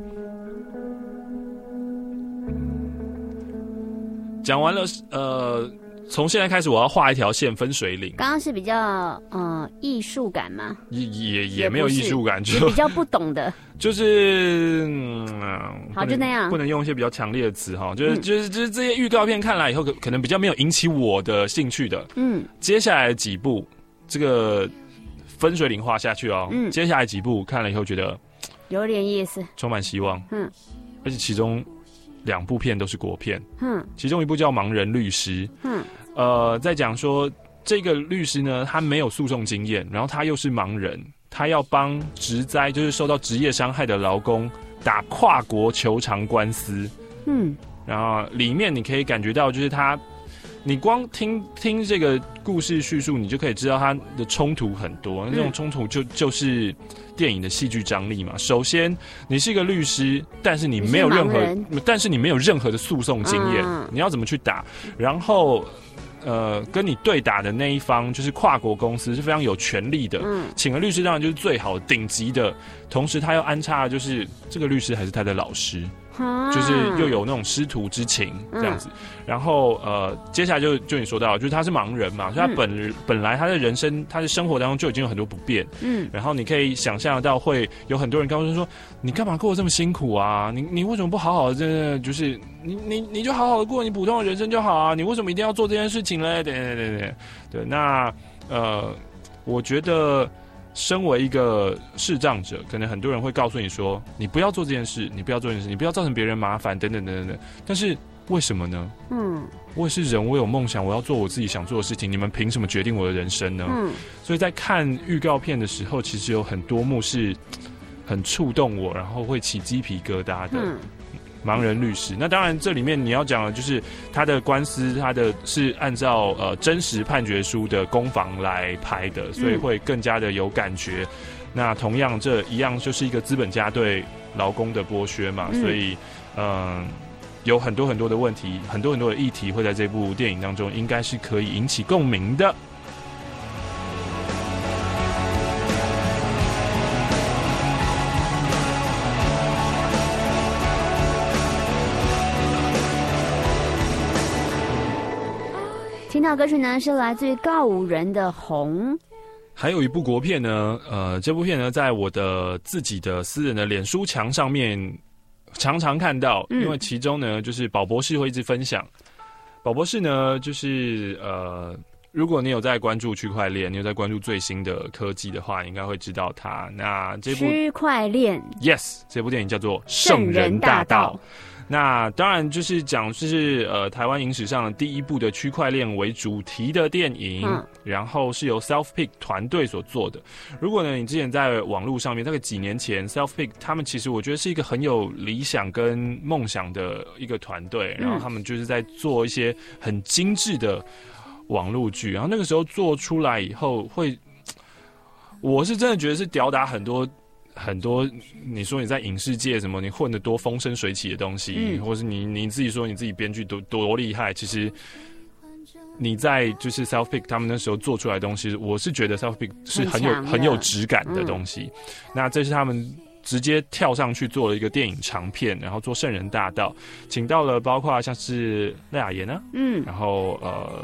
讲完了，从现在开始，我要画一条线分水岭。 刚刚是比较艺术感吗？ 也没有艺术感，就比较不懂的。 就是好，就那样， 不能用一些比较强烈的词哈。就是这些预告片看来以后，可能比较没有引起我的兴趣的。接下来几部这个分水岭画下去哦。接下来几部看了以后觉得有点意思， 充满希望。而且其中2部片都是国片。其中一部叫《盲人律师》。在讲说这个律师呢，他没有诉讼经验，然后他又是盲人，他要帮职灾，就是受到职业伤害的劳工打跨国求偿官司。然后里面你可以感觉到，就是你光听这个故事叙述，你就可以知道他的冲突很多。那种冲突就是电影的戏剧张力嘛。首先，你是一个律师，但是你没有任何的诉讼经验，你要怎么去打？然后跟你对打的那一方就是跨国公司，是非常有权力的。请了律师当然就是最好顶级的，同时他要安插的就是这个律师还是他的老师。 就是又有那种师徒之情这样子。然后接下来就你说到，就是他是盲人嘛，所以他本来他的人生，他的生活当中就已经有很多不便。然后你可以想象到会有很多人告诉他说，你干嘛过得这么辛苦啊？你为什么不好好的，就是你就好好的过你普通的人生就好啊？你为什么一定要做这件事情嘞？对，那我觉得身为一个视障者，可能很多人会告诉你说，你不要做这件事，你不要做这件事，你不要造成别人麻烦，等等。但是为什么呢？我也是人，我有梦想，我要做我自己想做的事情，你们凭什么决定我的人生呢？所以在看预告片的时候，其实有很多幕是很触动我，然后会起鸡皮疙瘩的。盲人律师，那当然这里面你要讲的就是他的官司，他的是按照真实判决书的攻防来拍的，所以会更加的有感觉。那同样这一样就是一个资本家对劳工的剥削嘛，所以有很多的问题，很多的议题会在这部电影当中应该是可以引起共鸣的。 听到歌曲呢是来自于告五人的《红》。 还有一部国片呢，这部片呢在我的自己的私人的脸书墙上面常常看到，因为其中呢就是宝博士会一直分享。宝博士呢就是如果你有在关注区块链，你有在关注最新的科技的话，你应该会知道它。那这部区块链 ，yes， 这部电影叫做《圣人大道》。那当然就是讲是台湾影史上的第一部的区块链为主题的电影，然后是由 Selfpick 团队所做的。如果呢你之前在网络上面，大概几年前 Selfpick 他们其实我觉得是一个很有理想跟梦想的一个团队，然后他们就是在做一些很精致的网络剧，然后那个时候做出来以后我是真的觉得是吊打很多，你说你在影视界什么，你混得多风生水起的东西，或是你自己说你自己编剧多厉害，其实你在就是 Selfpick 他们那时候做出来的东西，我是觉得 Selfpick 是很有质感的东西。那这是他们直接跳上去做了一个电影长片，然后做《圣人大道》，请到了包括像是赖雅妍啊，然后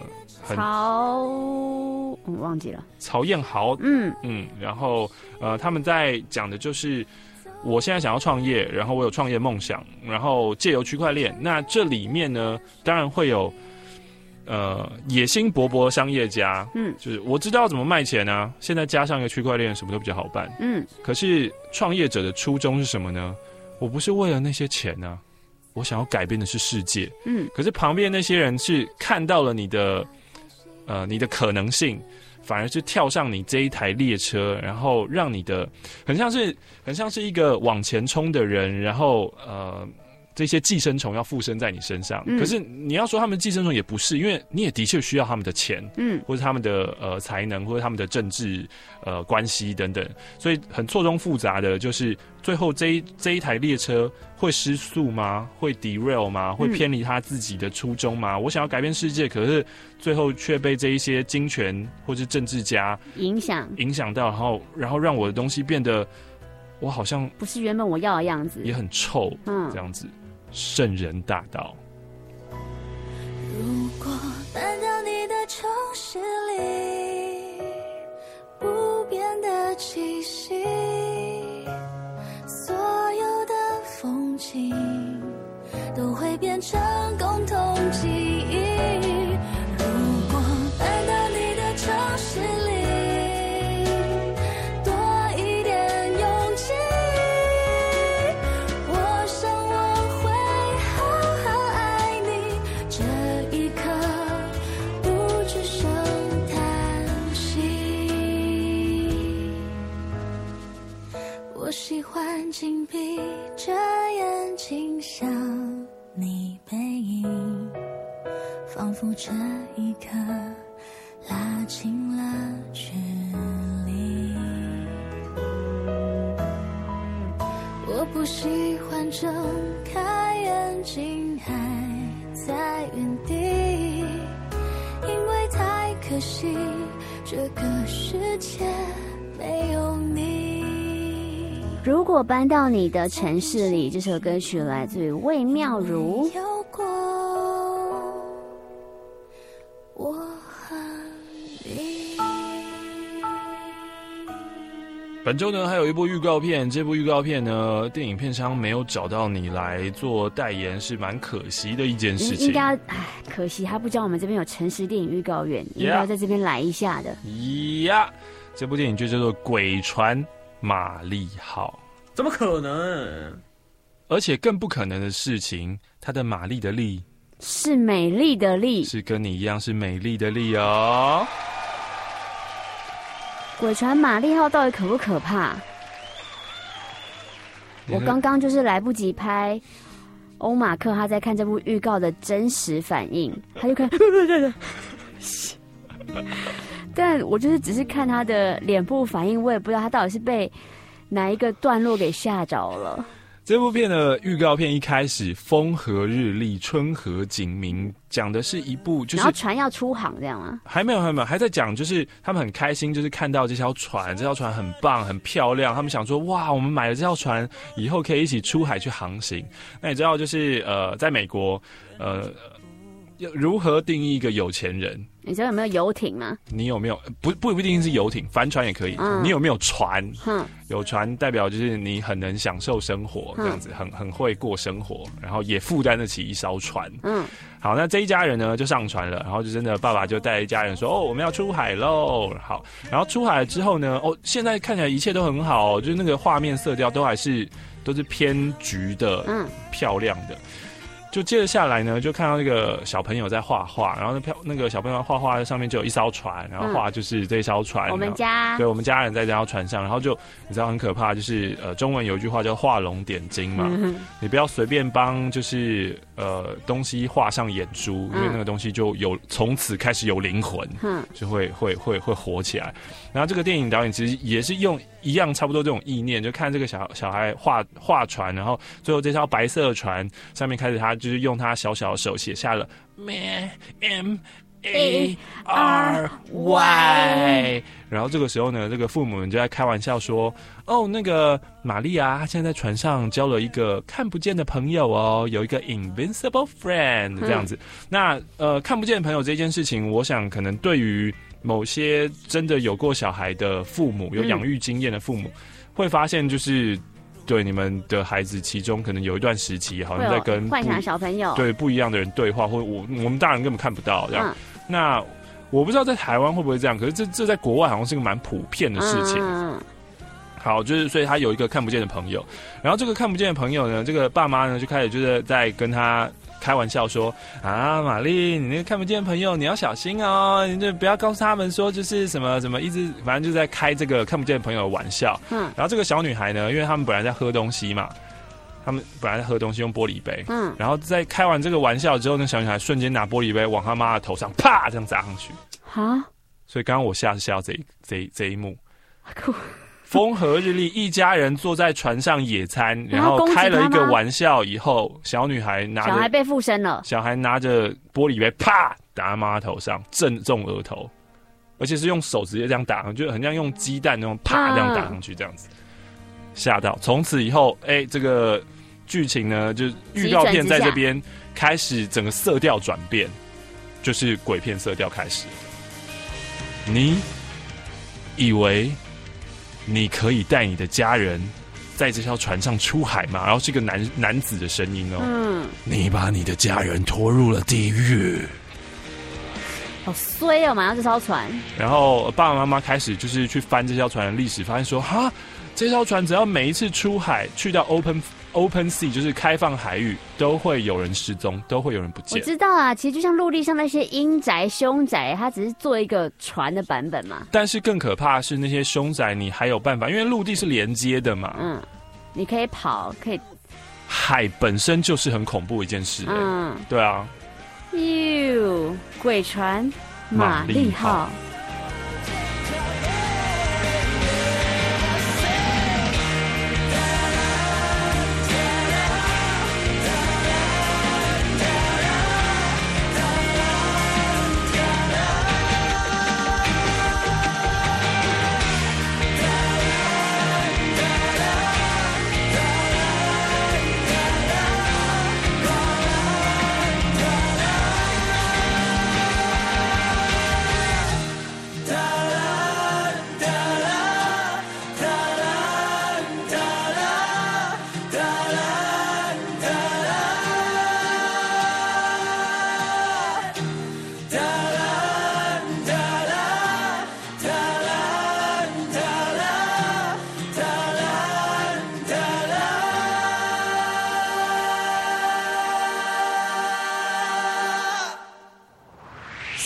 我忘记了曹燕豪，然后他们在讲的就是我现在想要创业，然后我有创业梦想，然后借由区块链，那这里面呢当然会有野心勃勃的商业家，就是我知道怎么卖钱啊，现在加上一个区块链，什么都比较好办，可是创业者的初衷是什么呢？我不是为了那些钱啊，我想要改变的是世界，可是旁边那些人是看到了你的可能性，反而是跳上你这一台列车，然后让你的很像是一个往前冲的人，然后这些寄生虫要附身在你身上，可是你要说他们寄生虫也不是，因为你也的确需要他们的钱，或者他们的才能，或者他们的政治关系等等，所以很错综复杂的，就是最后这一台列车会失速吗？会 derail 吗？会偏离他自己的初衷吗？我想要改变世界，可是最后却被这一些金权或是政治家影响到，然后让我的东西变得我好像不是原本我要的样子， 也很臭，这样子。圣人大道。 如果搬到你的城市里，不变的气息，所有的风景都会变成共同记忆。如果搬到你的城市里，我喜欢紧闭着眼睛想你背影，仿佛这一刻拉近了距离。我不喜欢睁开眼睛还在原地，因为太可惜这个世界没有你。 如果搬到你的城市里，这首歌曲来自于魏妙如。 有过我和你。 本周呢还有一部预告片，这部预告片呢电影片商没有找到你来做代言，是蛮可惜的一件事情。 应该可惜他不知道我们这边有诚实电影预告院，应该要在这边来一下的。 这部电影就叫做《鬼船玛丽号》。 怎么可能？ 而且更不可能的事情，它的玛丽的丽是美丽的丽， 是跟你一样是美丽的丽哦。 鬼船玛丽号到底可不可怕？我刚刚就是来不及拍欧马克他在看这部预告的真实反应，他就看，但我就是只是看他的脸部反应，我也不知道他到底是被哪一个段落给吓着了。 这部片的预告片一开始风和日丽，春和景明，讲的是一部就是， 然后船要出航这样吗？ 还没有，还在讲，就是他们很开心，就是看到这条船很棒，很漂亮，他们想说哇，我们买了这条船，以后可以一起出海去航行。那你知道就是在美国如何定义一个有钱人？ 你知道有没有游艇吗？ 你有没有不一定是游艇，帆船也可以。你有没有船？有船代表就是你很能享受生活，这样子很会过生活，然后也负担得起一艘船。好，那这一家人呢就上船了，然后就真的爸爸就带一家人说哦，我们要出海喽。好，然后出海了之后呢，现在看起来一切都很好，就是那个画面色调都是偏橘的，漂亮的。就接着下来呢，就看到那个小朋友在画画，然后那个小朋友画画上面就有一艘船，然后画就是这艘船。 我们家对，我们家人在这艘船上，然后就你知道很可怕，就是中文有一句话叫画龙点睛嘛，你不要随便帮就是东西画上眼珠，因为那个东西就有从此开始有灵魂，就会活起来。然后这个电影导演其实也是用一样差不多这种意念，就看这个小孩画船，然后最后这条白色的船上面开始他就是用他小小的手写下了 MARY， 然后这个时候呢，这个父母们就在开玩笑说，哦，那个玛丽啊，她现在在船上交了一个看不见的朋友哦，有一个 invincible friend 这样子。那看不见的朋友这件事情，我想可能对于某些真的有过小孩的父母，有养育经验的父母，会发现就是对你们的孩子，其中可能有一段时期好像在跟幻想小朋友对不一样的人对话，或我们大人根本看不到这样。那我不知道在台湾会不会这样，可是这在国外好像是个蛮普遍的事情。好，就是所以他有一个看不见的朋友，然后这个看不见的朋友呢，这个爸妈呢就开始就是在跟他开玩笑说啊，玛丽，你那个看不见的朋友你要小心哦，你就不要告诉他们说就是什么什么，一直反正就在开这个看不见的朋友的玩笑。然后这个小女孩呢，因为他们本来在喝东西嘛，用玻璃杯，然后在开完这个玩笑之后呢，小女孩瞬间拿玻璃杯往她妈的头上啪这样砸上去。所以刚刚我吓到这一幕。风和日丽，一家人坐在船上野餐，然后开了一个玩笑以后，小孩被附身了， 小孩拿着玻璃杯啪打妈头上，正中额头，而且是用手直接这样打，就很像用鸡蛋那种啪这样打上去，这样子吓到。从此以后，这个剧情呢，就预告片在这边开始整个色调转变，就是鬼片色调开始。你以为你可以带你的家人在这条船上出海吗？然后是一个男子的声音哦。你把你的家人拖入了地狱。 好衰哦，马上这艘船。 然后爸爸妈妈开始就是去翻这条船的历史，发现说哈，这条船只要每一次出海去到 open sea， 就是开放海域，都会有人失踪，都会有人不见。 我知道啊，其实就像陆地上那些阴宅、凶宅，它只是做一个船的版本嘛。 但是更可怕的是那些凶宅，你还有办法，因为陆地是连接的嘛。 你可以跑，可以。 海本身就是很恐怖一件事。对啊。 鬼船玛丽号。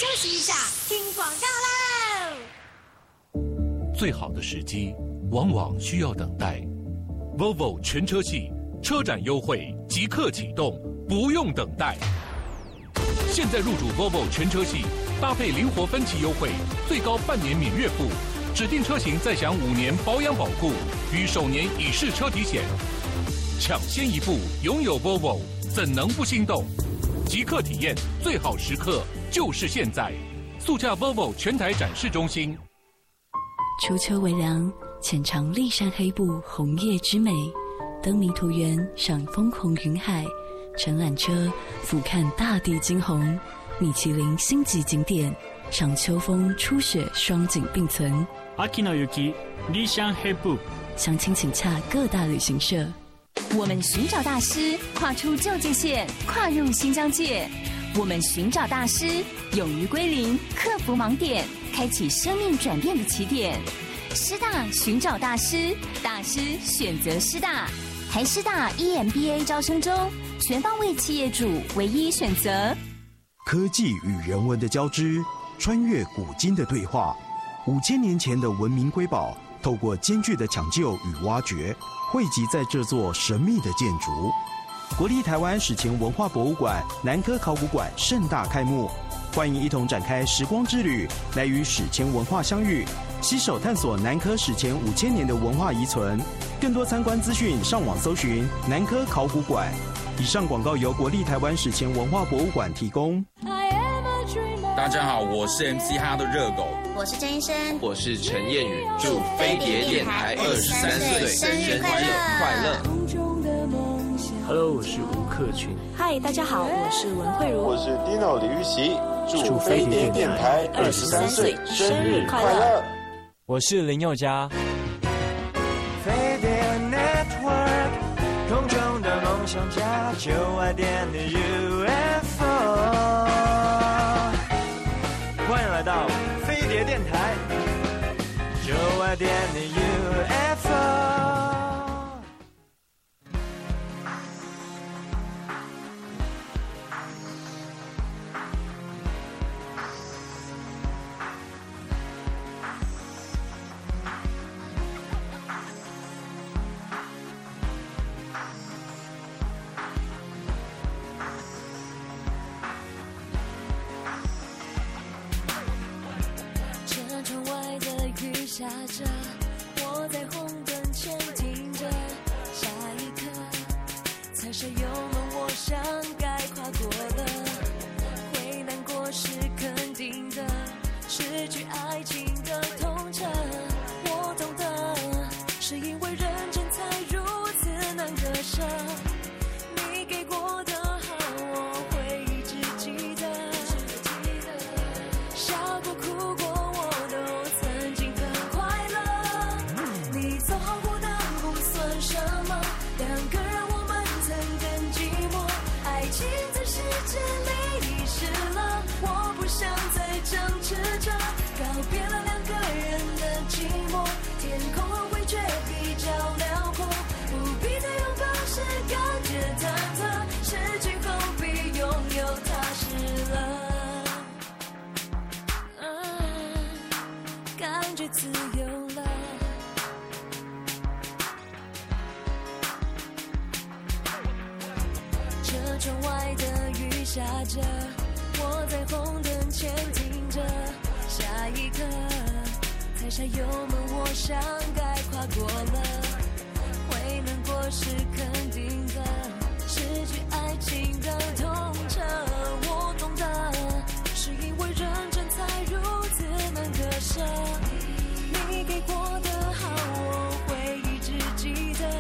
休息一下，听广告喽。 最好的时机往往需要等待。Volvo 全车系车展优惠即刻启动，不用等待。现在入主 Volvo 全车系，搭配灵活分期优惠，最高半年免月付，指定车型再享5年保养保固与首年乙式车体险。抢先一步拥有 Volvo， 怎能不心动？即刻体验最好时刻就是现在！速洽 Volvo 全台展示中心。 初秋微凉，浅尝骊山黑布红叶之美，登迷途园赏枫红云海，乘缆车俯瞰大地惊鸿，米其林星级景点，赏秋风初雪双景并存。 秋の雪、骊山黑布。 详情请洽各大旅行社。 我们寻找大师，跨出旧界线，跨入新疆界。我们寻找大师，勇于归零，克服盲点，开启生命转变的起点。师大寻找大师，大师选择师大。台师大 EMBA 招生中，全方位企业主唯一选择。 科技与人文的交织，穿越古今的对话，5000年前的文明瑰宝，透过艰巨的抢救与挖掘，汇集在这座神秘的建筑。国立台湾史前文化博物馆南科考古馆盛大开幕，欢迎一同展开时光之旅，来与史前文化相遇，携手探索南科史前5000年的文化遗存。更多参观资讯，上网搜寻南科考古馆。以上广告由国立台湾史前文化博物馆提供。 大家好，我是 MC 哈的热狗， 我是真医生， 我是陈燕宇，祝飞碟电台23岁生日快乐 ！Hello， 我是吴克群。 嗨，大家好，我是文慧茹， 我是 Dino 李玉玺，祝飞碟电台23岁生日快乐！ 我是林宥嘉。 飞碟 Network， 空中的梦想家，9爱.de UFO。欢迎来到飞碟电台，9爱.de UFO。 下着，我在红灯前停着，下一刻踩下油门，我想该跨过了。会难过是肯定的，失去爱情的痛彻。我懂得，是因为认真才如此难割舍。你给过的好，我会一直记得。笑过哭过。告别了2个人的寂寞，天空和灰却比较辽阔，不必再拥抱时感觉忐忑，失去后比拥有踏实了，感觉自由了。车窗外的雨下着，我在红灯前停着，下一刻踩下油门，我想该跨过了。会难过是肯定的，失去爱情的痛彻。我懂得，是因为认真才如此难割舍。你给过的好，我会一直记得。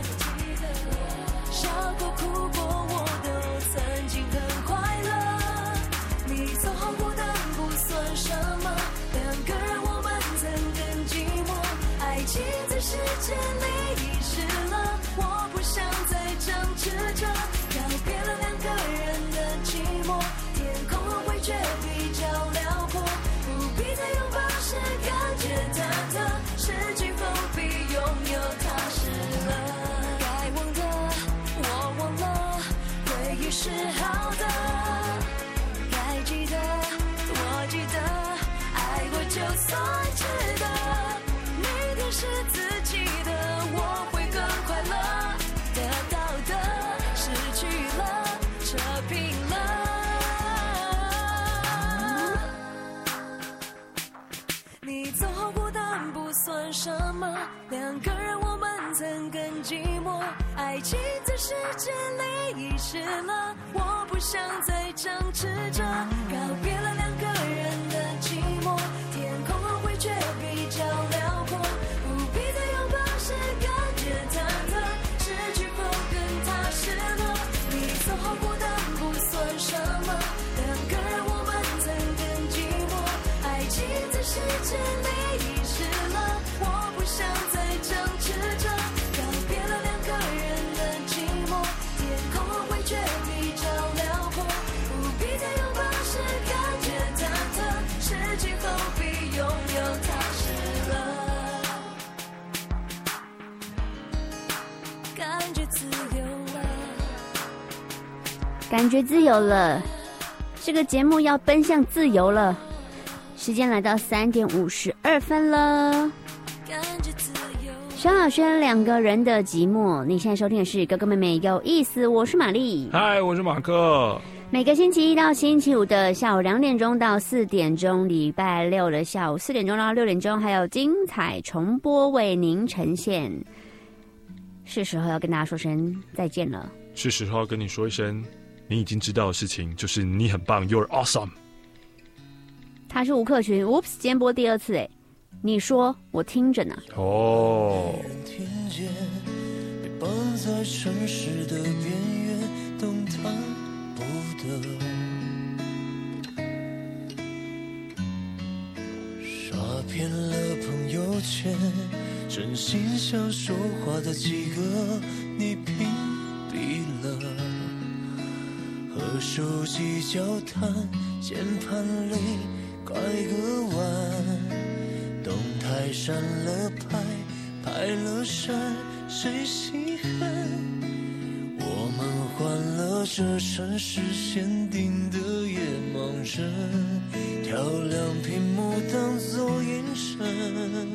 笑过哭过，我都曾经很快乐。你走后孤单不算什么，2个人我们曾更寂寞，爱情在时间里遗失了，我不想再争执着，告别了2个人的寂寞，天空和灰却比较辽阔，不必再拥抱时感觉忐忑，失去后比拥有踏实了。该忘的我忘了，回忆是好的，该记得我什么？两个人我们曾更寂寞，爱情在世界里遗失了，我不想再张弛着，告别了两个人的寂寞，天空和灰却比较辽阔，不必再拥抱时感觉忐忑，失去后更踏实了，你走后孤单不算什么，两个人我们曾更寂寞，爱情在世界里遗失了，我不想再张弛着，告别了两个人的寂寞，天空和灰却比较辽阔，不必再拥抱时感觉忐忑，失去后比拥有踏实了，感觉自由了， 感觉自由了，这个节目要奔向自由了。时间来到3点52分了。萧亚轩两个人的寂寞，你现在收听的是哥哥妹妹有意思，我是玛丽， 嗨，我是马克。 每个星期一到星期五的下午2点钟到4点钟，礼拜六的下午4点钟到6点钟，还有精彩重播为您呈现。是时候要跟大家说声再见了， 是时候要跟你说一声，你已经知道的事情就是你很棒 ，You're awesome。 他是吴克群 ，Oops， 今天播第2次哎，你说我听着呢。 哦。 听见被绑在城市的边缘，动弹不得，刷遍了朋友圈，真心想说话的几个你屏蔽了，和手机交谈，键盘里拐个弯，动态删了拍了删，谁稀罕？我们换了这城市限定的夜盲症，调亮屏幕当作眼神。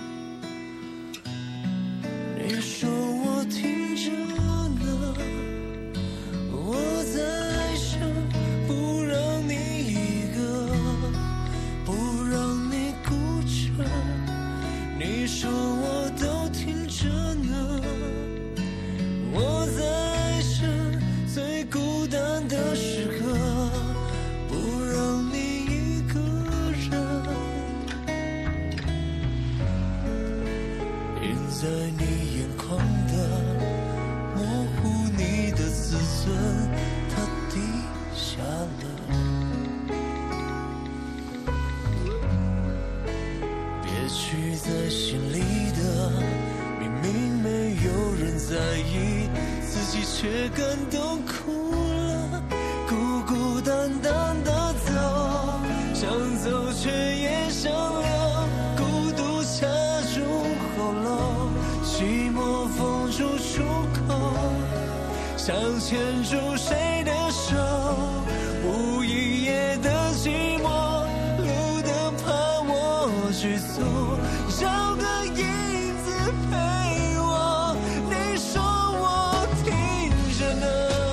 你说我听着呢，我在想不让你一个，不让你孤着，你说我都听着呢，我在这最孤单的时刻，不让你一个人，印在你眼眶的模糊你的自尊，它低下了，别去在心里的，明明没有人在意，自己却感动哭了，孤孤单单的走，想走却也想留，孤独掐住喉咙，寂寞封住出口，想牵住谁的手，无一夜的寂寞，路灯怕我去走，找个影子陪我，你说我听着呢，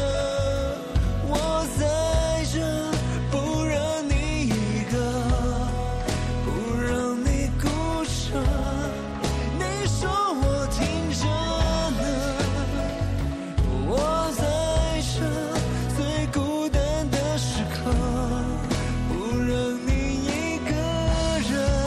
我在这不让你一个，不让你孤着，你说我听着呢，我在这最孤单的时刻，不让你一个人。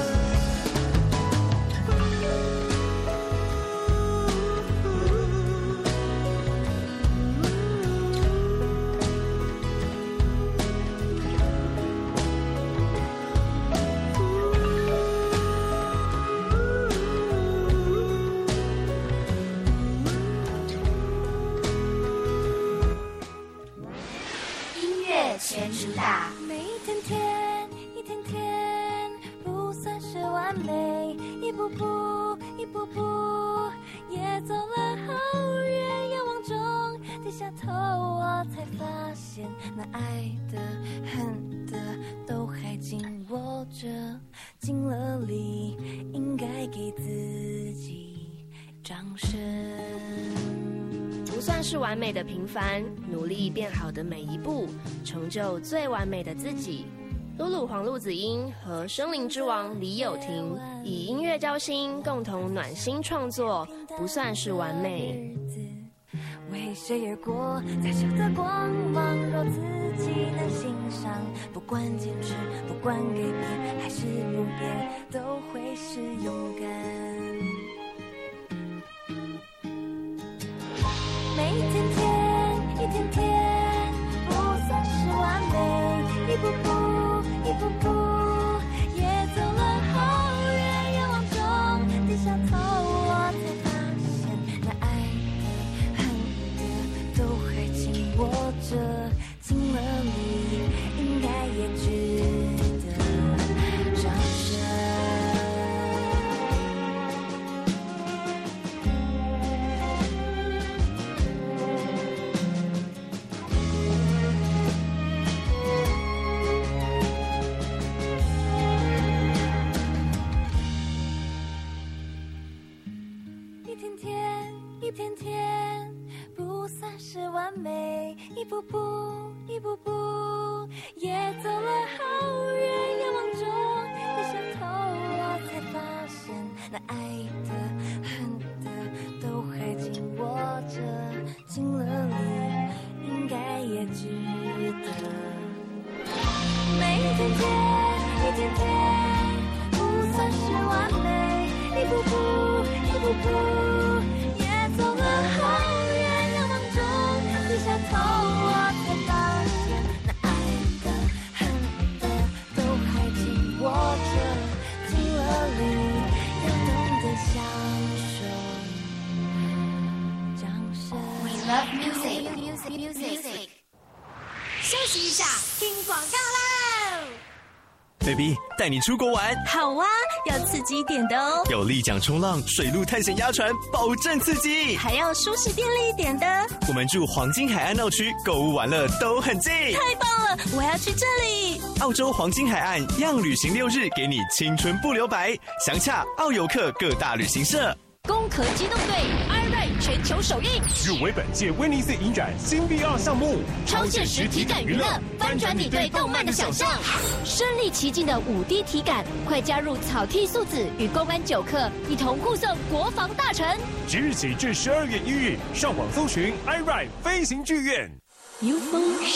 音乐全主打，每一天天，一天天，不算是完美，一步步，一步步，也走了好远，遥望中低下头，我才发现，那爱的、恨的，都还紧握着，尽了力，应该给自己掌声。 不算是完美的平凡，努力变好的每一步，成就最完美的自己。 都鲁黄路子英和森林之王李友廷以音乐交心，共同暖心创作《不算是完美》。 为谁而过，才晓得光芒。若自己能欣赏，不管坚持，不管改变，还是不变，都会是勇敢。每一天天，一天天，不算是完美，一步步，一步步，也走了好远，愿望中低下头，我才发现那爱的、恨的都还紧握着，尽了力，应该也值得掌声。一天天，一天天，不算是完美，一步步，一步步，也走了好远，愿望中低下头，我才发现那爱的、恨的都还紧握着，尽了力，应该也值得。每一天天，一天天，不算是完美，一步步，一步步，也走了好远，愿望中低下头，我才发现那爱的、恨的都还紧握着，尽了力，要懂得享受掌声。We love music. 休息一下，听广告喽。 baby 带你出国玩， 好啊，要刺激一点的哦。 有立桨冲浪、水陆探险、鸭船，保证刺激。 还要舒适便利一点的。 我们住黄金海岸闹区，购物玩乐都很近。 太棒了，我要去这里。 澳洲黄金海岸样旅行6日，给你青春不留白。详洽澳游客各大旅行社。 攻壳机动队 iRide 全球首映， 入围本届威尼斯影展新 VR 项目， 超现实体感娱乐，翻转你对动漫的想象。身临其境的5D 体感，快加入草剃素子与公安9课，一同护送国防大臣。 即日起至12月1日，上网搜寻 iRide 飞行剧院。 UFO